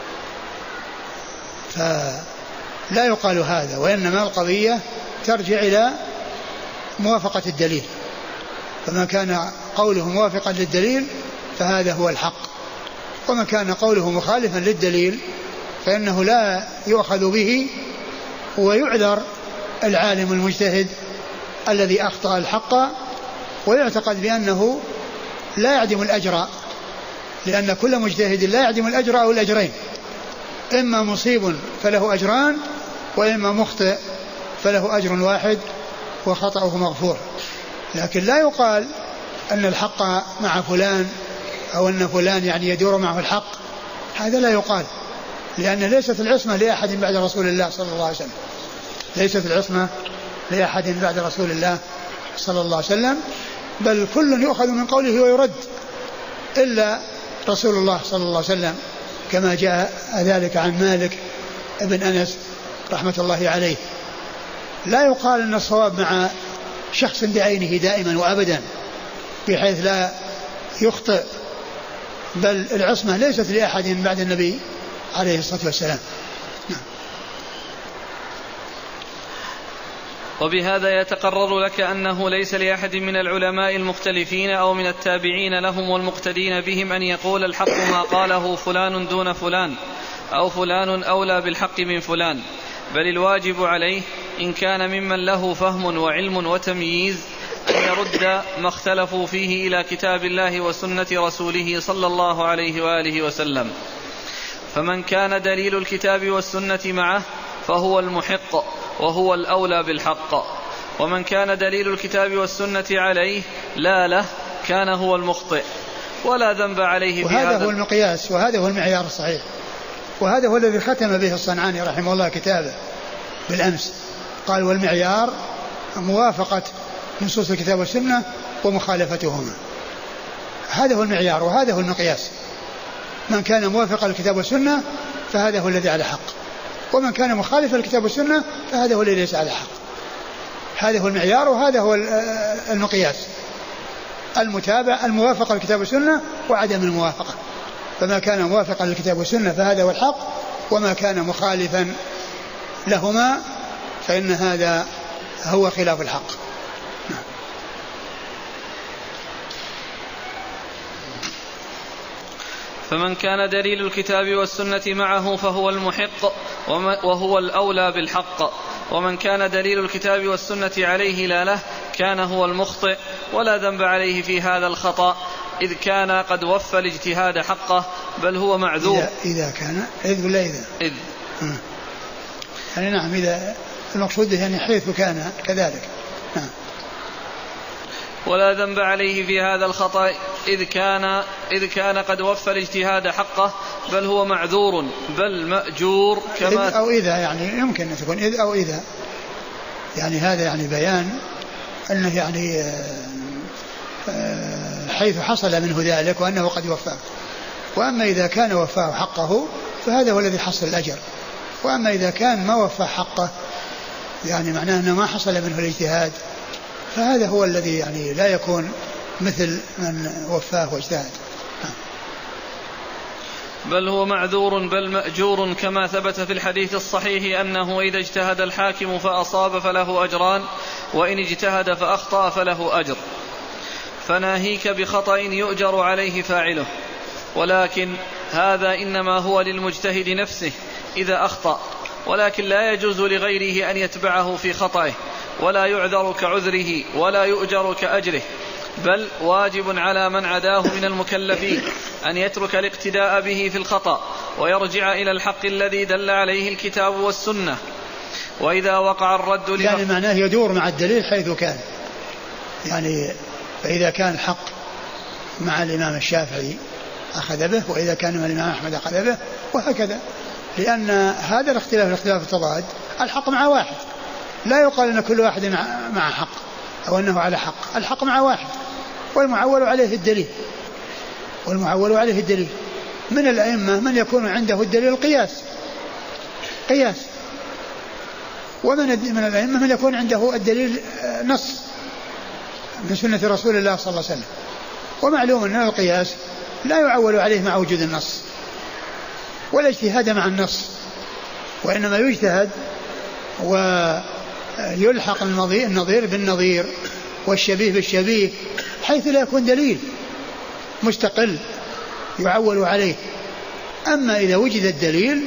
فلا يقال هذا. وإنما القضية ترجع إلى موافقة الدليل، فما كان قوله موافقا للدليل فهذا هو الحق، وما كان قوله مخالفا للدليل فإنه لا يؤخذ به، ويعذر العالم المجتهد الذي أخطأ الحق، ويعتقد بأنه لا يعدم الأجر، لأن كل مجتهد لا يعدم الأجر أو الأجرين، إما مصيب فله أجران، وإما مخطئ فله أجر واحد وخطأه مغفور. لكن لا يقال أن الحق مع فلان أو أن فلان يعني يدور معه الحق، هذا لا يقال، لأن ليست العصمة لأحد بعد رسول الله صلى الله عليه وسلم، ليست العصمة لأحد بعد رسول الله صلى الله عليه وسلم، بل كل يؤخذ من قوله ويرد إلا رسول الله صلى الله عليه وسلم، كما جاء ذلك عن مالك ابن أنس رحمة الله عليه. لا يقال أن الصواب مع شخص بعينه دائما وأبدا بحيث لا يخطئ، بل العصمة ليست لأحد بعد النبي عليه الصلاة والسلام. وبهذا يتقرر لك أنه ليس لأحد من العلماء المختلفين أو من التابعين لهم والمقتدين بهم أن يقول الحق ما قاله فلان دون فلان، أو فلان أولى بالحق من فلان، بل الواجب عليه إن كان ممن له فهم وعلم وتمييز أن يرد ما اختلفوا فيه إلى كتاب الله وسنة رسوله صلى الله عليه وآله وسلم. فمن كان دليل الكتاب والسنة معه فهو المحق وهو الأولى بالحق، ومن كان دليل الكتاب والسنة عليه لا له كان هو المخطئ ولا ذنب عليه في هذا. وهذا هو المقياس وهذا هو المعيار الصحيح، وهذا هو الذي ختم به الصنعاني رحمه الله كتابه بالأمس، قال والمعيار موافقة نصوص الكتاب والسنة ومخالفتهما. هذا هو المعيار وهذا هو المقياس، من كان موافقا للكتاب والسنة فهذا هو الذي على حق، ومن كان مخالفا للكتاب والسنة فهذا هو الذي ليس على حق. هذا هو المعيار وهذا هو المقياس، الموافقة للكتاب والسنة وعدم الموافقة، فما كان موافقا للكتاب والسنة فهذا هو الحق، وما كان مخالفا لهما فإن هذا هو خلاف الحق. فمن كان دليل الكتاب والسنة معه فهو المحق وهو الأولى بالحق، ومن كان دليل الكتاب والسنة عليه لا له كان هو المخطئ ولا ذنب عليه في هذا الخطأ، إذ كان قد وفى الاجتهاد حقه بل هو معذور. إذا كان إذ ولا إذا يعني نعم، إذا المقصود يعني حيث كان كذلك. نعم. ولا ذنب عليه في هذا الخطأ إذ كان قد وفى الاجتهاد حقه بل هو معذور بل مأجور. كما إذ أو إذا يعني يمكن أن تكون إذ أو إذا، يعني هذا يعني بيان أنه يعني حيث حصل منه ذلك وأنه قد وفاه. وأما إذا كان وفاه حقه فهذا هو الذي حصل الأجر، وأما إذا كان ما وفى حقه يعني معناه أنه ما حصل منه الاجتهاد فهذا هو الذي يعني لا يكون مثل من وفاه واجتهد. بل هو معذور بل مأجور، كما ثبت في الحديث الصحيح أنه إذا اجتهد الحاكم فأصاب فله أجران، وإن اجتهد فأخطأ فله أجر. فناهيك بخطأ يؤجر عليه فاعله، ولكن هذا إنما هو للمجتهد نفسه إذا أخطأ، ولكن لا يجوز لغيره أن يتبعه في خطأه، ولا يعذر كعذره ولا يؤجر كأجره، بل واجب على من عداه من المكلفين أن يترك الاقتداء به في الخطأ ويرجع إلى الحق الذي دل عليه الكتاب والسنة. وإذا وقع الرد يعني معناه يدور مع الدليل حيث كان، يعني فإذا كان الحق مع الإمام الشافعي أخذ به، وإذا كان مع الإمام أحمد أخذ به، وهكذا، لأن هذا الاختلاف التضاد، الحق مع واحد، لا يقال أن كل واحد مع حق أو أنه على حق، الحق مع واحد والمعول عليه الدليل، من الأئمة من يكون عنده الدليل قياس، ومن الأئمة من يكون عنده الدليل نص من سنة رسول الله صلى الله عليه وسلم. ومعلوم أن القياس لا يعول عليه مع وجود النص، ولا اجتهاد مع النص، وإنما يجتهد ويلحق النظير بالنظير والشبيه بالشبيه حيث لا يكون دليل مستقل يعول عليه. أما إذا وجد الدليل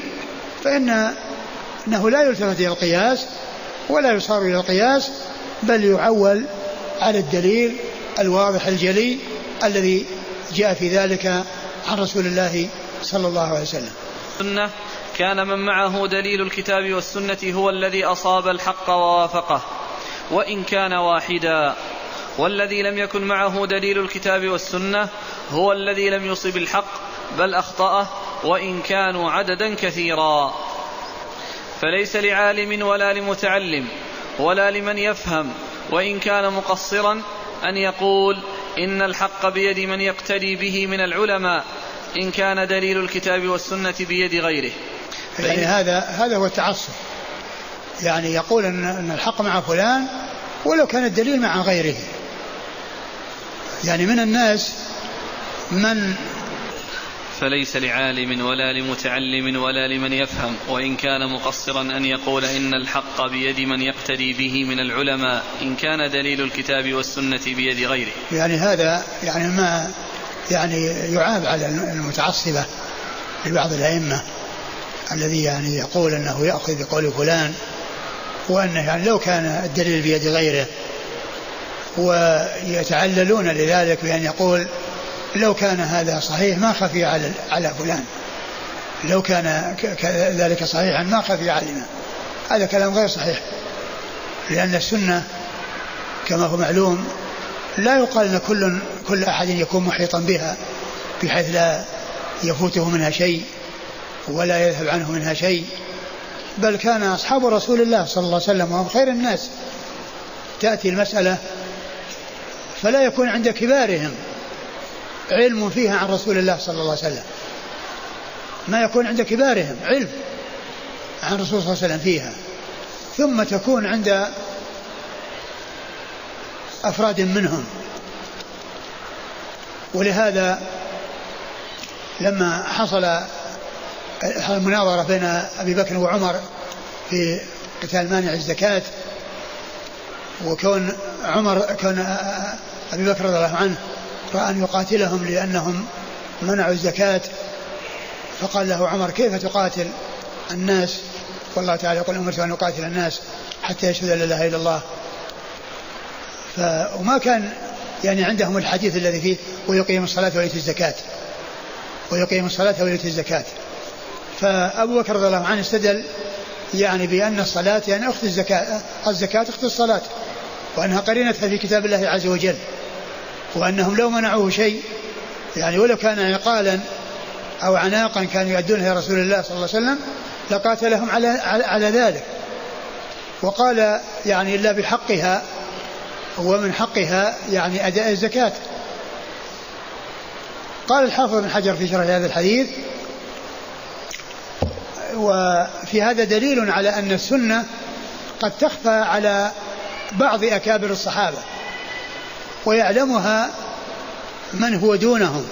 فإنه لا يلتفت إلى القياس ولا يصار إلى القياس، بل يعول على الدليل الواضح الجلي الذي جاء في ذلك عن رسول الله صلى الله عليه وسلم. كان من معه دليل الكتاب والسنة هو الذي أصاب الحق ووافقه وإن كان واحدا، والذي لم يكن معه دليل الكتاب والسنة هو الذي لم يصب الحق بل أخطأه وإن كانوا عددا كثيرا. فليس لعالم ولا لمتعلم ولا لمن يفهم وإن كان مقصرا أن يقول إن الحق بيد من يقتدي به من العلماء إن كان دليل الكتاب والسنة بيد غيره. يعني هذا هو التعصب، يعني يقول أن الحق مع فلان ولو كان الدليل مع غيره. يعني من الناس من فليس لعالم ولا لمتعلم ولا لمن يفهم وإن كان مقصرا أن يقول إن الحق بيد من يقتدي به من العلماء إن كان دليل الكتاب والسنة بيد غيره. يعني هذا يعني ما يعني يعاب على المتعصبة لبعض الأئمة الذي يعني يقول أنه يأخذ بقول فلان، وأنه يعني لو كان الدليل بيد غيره، ويتعللون لذلك بأن يقول لو كان هذا صحيح ما خفي على فلان، لو كان ذلك صحيحا ما خفي علينا. هذا كلام غير صحيح، لأن السنة وكما هو معلوم لا يقال أن كل أحد يكون محيطا بها بحيث لا يفوته منها شيء ولا يذهب عنه منها شيء، بل كان أصحاب رسول الله صلى الله عليه وسلم وهم خير الناس تأتي المسألة فلا يكون عند كبارهم علم فيها عن رسول الله صلى الله عليه وسلم، ما يكون عند كبارهم علم عن رسول الله صلى الله عليه وسلم فيها، ثم تكون عند أفراد منهم. ولهذا لما حصل المناظرة بين أبي بكر وعمر في قتال مانع الزكاة، وكون أبي بكر رضي الله عنه رأى أن يقاتلهم لأنهم منعوا الزكاة، فقال له عمر: كيف تقاتل الناس والله تعالى يقول: أمرت أن أقاتل الناس حتى يشهدوا أن لا إله إلا الله. وما كان يعني عندهم الحديث الذي فيه ويقيم الصلاة ويؤتي الزكاة، ويقيم الصلاة ويؤتي الزكاة. فأبو بكر رضي الله عنه استدل يعني بأن الصلاة يعني أخت الزكاة، الزكاة أخت الصلاة، وأنها قرينتها في كتاب الله عز وجل، وأنهم لو منعوه شيء يعني ولو كان عقالا أو عناقا كانوا يؤدونها رسول الله صلى الله عليه وسلم لقاتلهم على ذلك. وقال يعني إلا بحقها، ومن حقها يعني أداء الزكاة. قال الحافظ بن حجر في شرح هذا الحديث: وفي هذا دليل على أن السنة قد تخفى على بعض أكابر الصحابة ويعلمها من هو دونهم.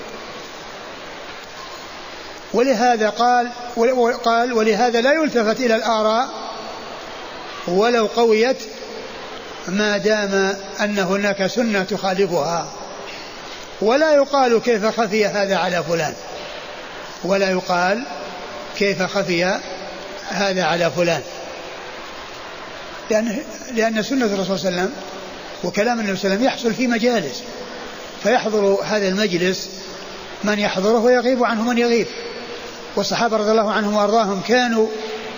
ولهذا قال ولهذا لا يلتفت إلى الآراء ولو قويت ما دام أن هناك سنة تخالفها، ولا يقال كيف خفي هذا على فلان، ولا يقال كيف خفي هذا على فلان، لأن سنة الرسول صلى الله عليه وسلم وكلام النبي صلى الله عليه وسلم يحصل في مجالس، فيحضر هذا المجلس من يحضره ويغيب عنه من يغيب. والصحابة رضي الله عنهم وأرضاهم كانوا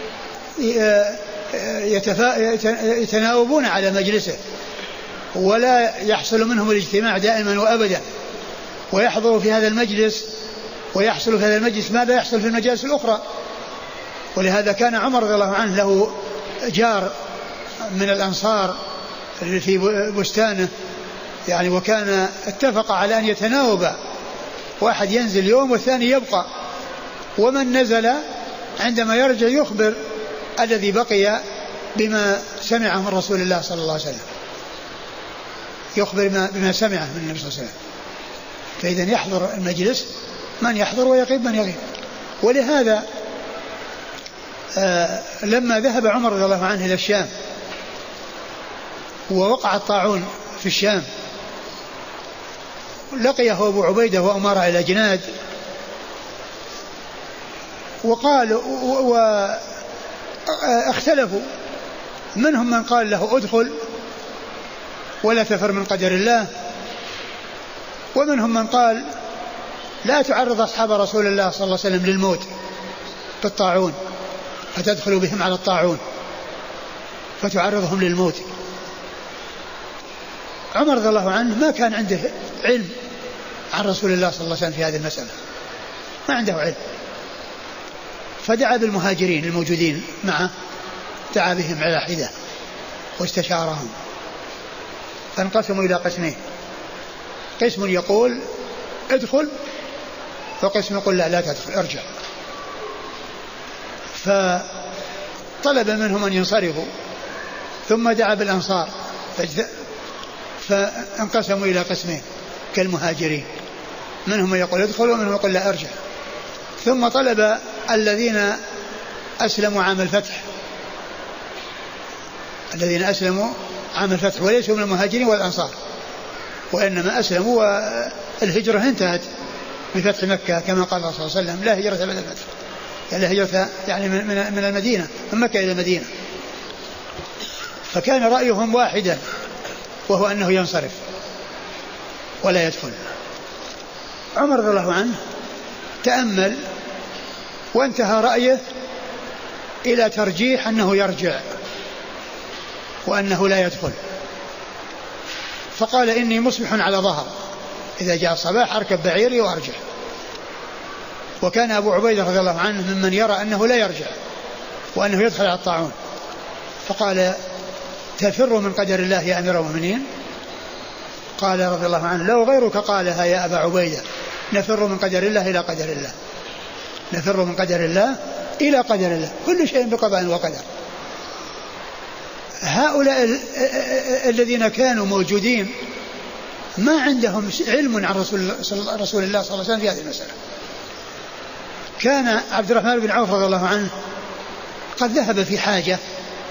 يتناوبون على مجلسه، ولا يحصل منهم الاجتماع دائما وأبدا، ويحضر في هذا المجلس ويحصل في هذا المجلس ما لا يحصل في المجالس الأخرى. ولهذا كان عمر رضي الله عنه له جار من الأنصار في بستانه يعني، وكان اتفق على أن يتناوب، واحد ينزل يوم والثاني يبقى، ومن نزل عندما يرجع يخبر الذي بقي بما سمعه من رسول الله صلى الله عليه وسلم، يخبر بما سمعه من النبي صلى الله عليه وسلم. فإذا يحضر المجلس من يحضر ويغيب من يغيب. ولهذا لما ذهب عمر رضي الله عنه إلى الشام ووقع الطاعون في الشام، لقيه أبو عبيدة وأمارة إلى جناد، وقالوا واختلفوا، منهم من قال له ادخل ولا تفر من قدر الله، ومنهم من قال لا تعرض أصحاب رسول الله صلى الله عليه وسلم للموت بالطاعون فتدخل بهم على الطاعون فتعرضهم للموت. عمر رضي الله عنه ما كان عنده علم عن رسول الله صلى الله عليه وسلم في هذه المسألة، ما عنده علم، فدعا بالمهاجرين الموجودين معه، دعا بهم على حدة واستشارهم، فانقسموا إلى قسمين: قسم يقول ادخل، وقسم يقول لا تدخل ارجع. فطلب منهم أن ينصرفوا، ثم دعا بالأنصار فانقسموا إلى قسمين كالمهاجرين، منهم من يقول ادخل ومنهم يقول لا ارجع. ثم طلب الذين أسلموا عام الفتح، الذين أسلموا عام الفتح وليسوا من المهاجرين والأنصار، وإنما أسلموا والهجرة انتهت بفتح مكة كما قال الله صلى الله عليه وسلم: لا هجرة بعد الفتح، يعني لا هجرة يعني من المدينة، من مكة إلى المدينة. فكان رأيهم واحدا، وهو أنه ينصرف ولا يدخل. عمر رضي الله عنه تأمل وانتهى رأيه إلى ترجيح أنه يرجع وأنه لا يدخل، فقال إني مصبح على ظهر، إذا جاء الصباح أركب بعيري وأرجع. وكان أبو عبيدة رضي الله عنه ممن يرى أنه لا يرجع وأنه يدخل على الطاعون، فقال تفر من قدر الله يا أمير المؤمنين؟ قال رضي الله عنه لو غيرك قالها يا أبا عبيدة، نفر من قدر الله إلى قدر الله، نفر من قدر الله إلى قدر الله، كل شيء بقضاء وقدر. هؤلاء الذين كانوا موجودين ما عندهم علم عن رسول الله صلى الله عليه وسلم في هذه المسألة. كان عبد الرحمن بن عوف رضي الله عنه قد ذهب في حاجة،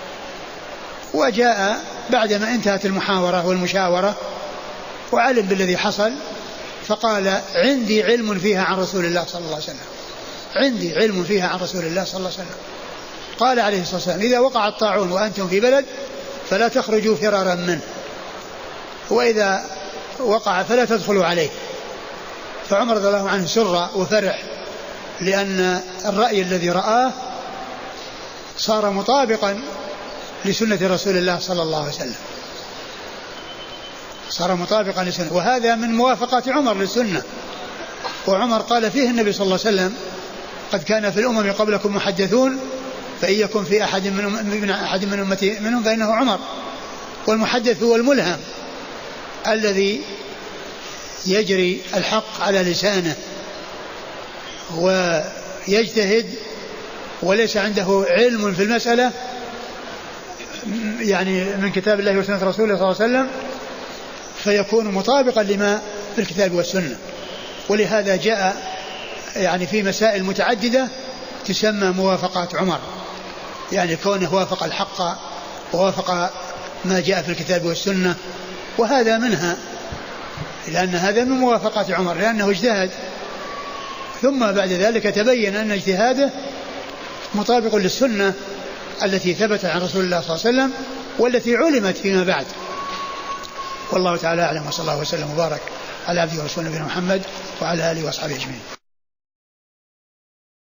وجاء بعدما انتهت المحاورة والمشاورة وعلم بالذي حصل، فقال عندي علم فيها عن رسول الله صلى الله عليه وسلم، عندي علم فيها عن رسول الله صلى الله عليه وسلم. قال عليه الصلاة والسلام إذا وقع الطاعون وأنتم في بلد فلا تخرجوا فرارا منه، وإذا وقع فلا تدخلوا عليه. فعمر رضي الله عنه سر وفرح، لأن الرأي الذي رآه صار مطابقا لسنة رسول الله صلى الله عليه وسلم، صار مطابقا لسنة، وهذا من موافقات عمر للسنة. وعمر قال فيه النبي صلى الله عليه وسلم قد كان في الأمم قبلكم محدثون فإن يكن في أحد من أمتي منهم فإنه عمر. والمحدث هو الملهم الذي يجري الحق على لسانه ويجتهد وليس عنده علم في المسألة يعني من كتاب الله وسنة رسوله صلى الله عليه وسلم، فيكون مطابقا لما في الكتاب والسنة. ولهذا جاء يعني في مسائل متعددة تسمى موافقات عمر، يعني كونه وافق الحق ووافق ما جاء في الكتاب والسنة، وهذا منها، لأن هذا من موافقات عمر لأنه اجتهد، ثم بعد ذلك تبين أن اجتهاده مطابق للسنة التي ثبت عن رسول الله صلى الله عليه وسلم والتي علمت فيما بعد. والله تعالى أعلم، وصلى الله وسلم وبارك على عبده ورسوله نبينا محمد وعلى آله وأصحابه أجمعين.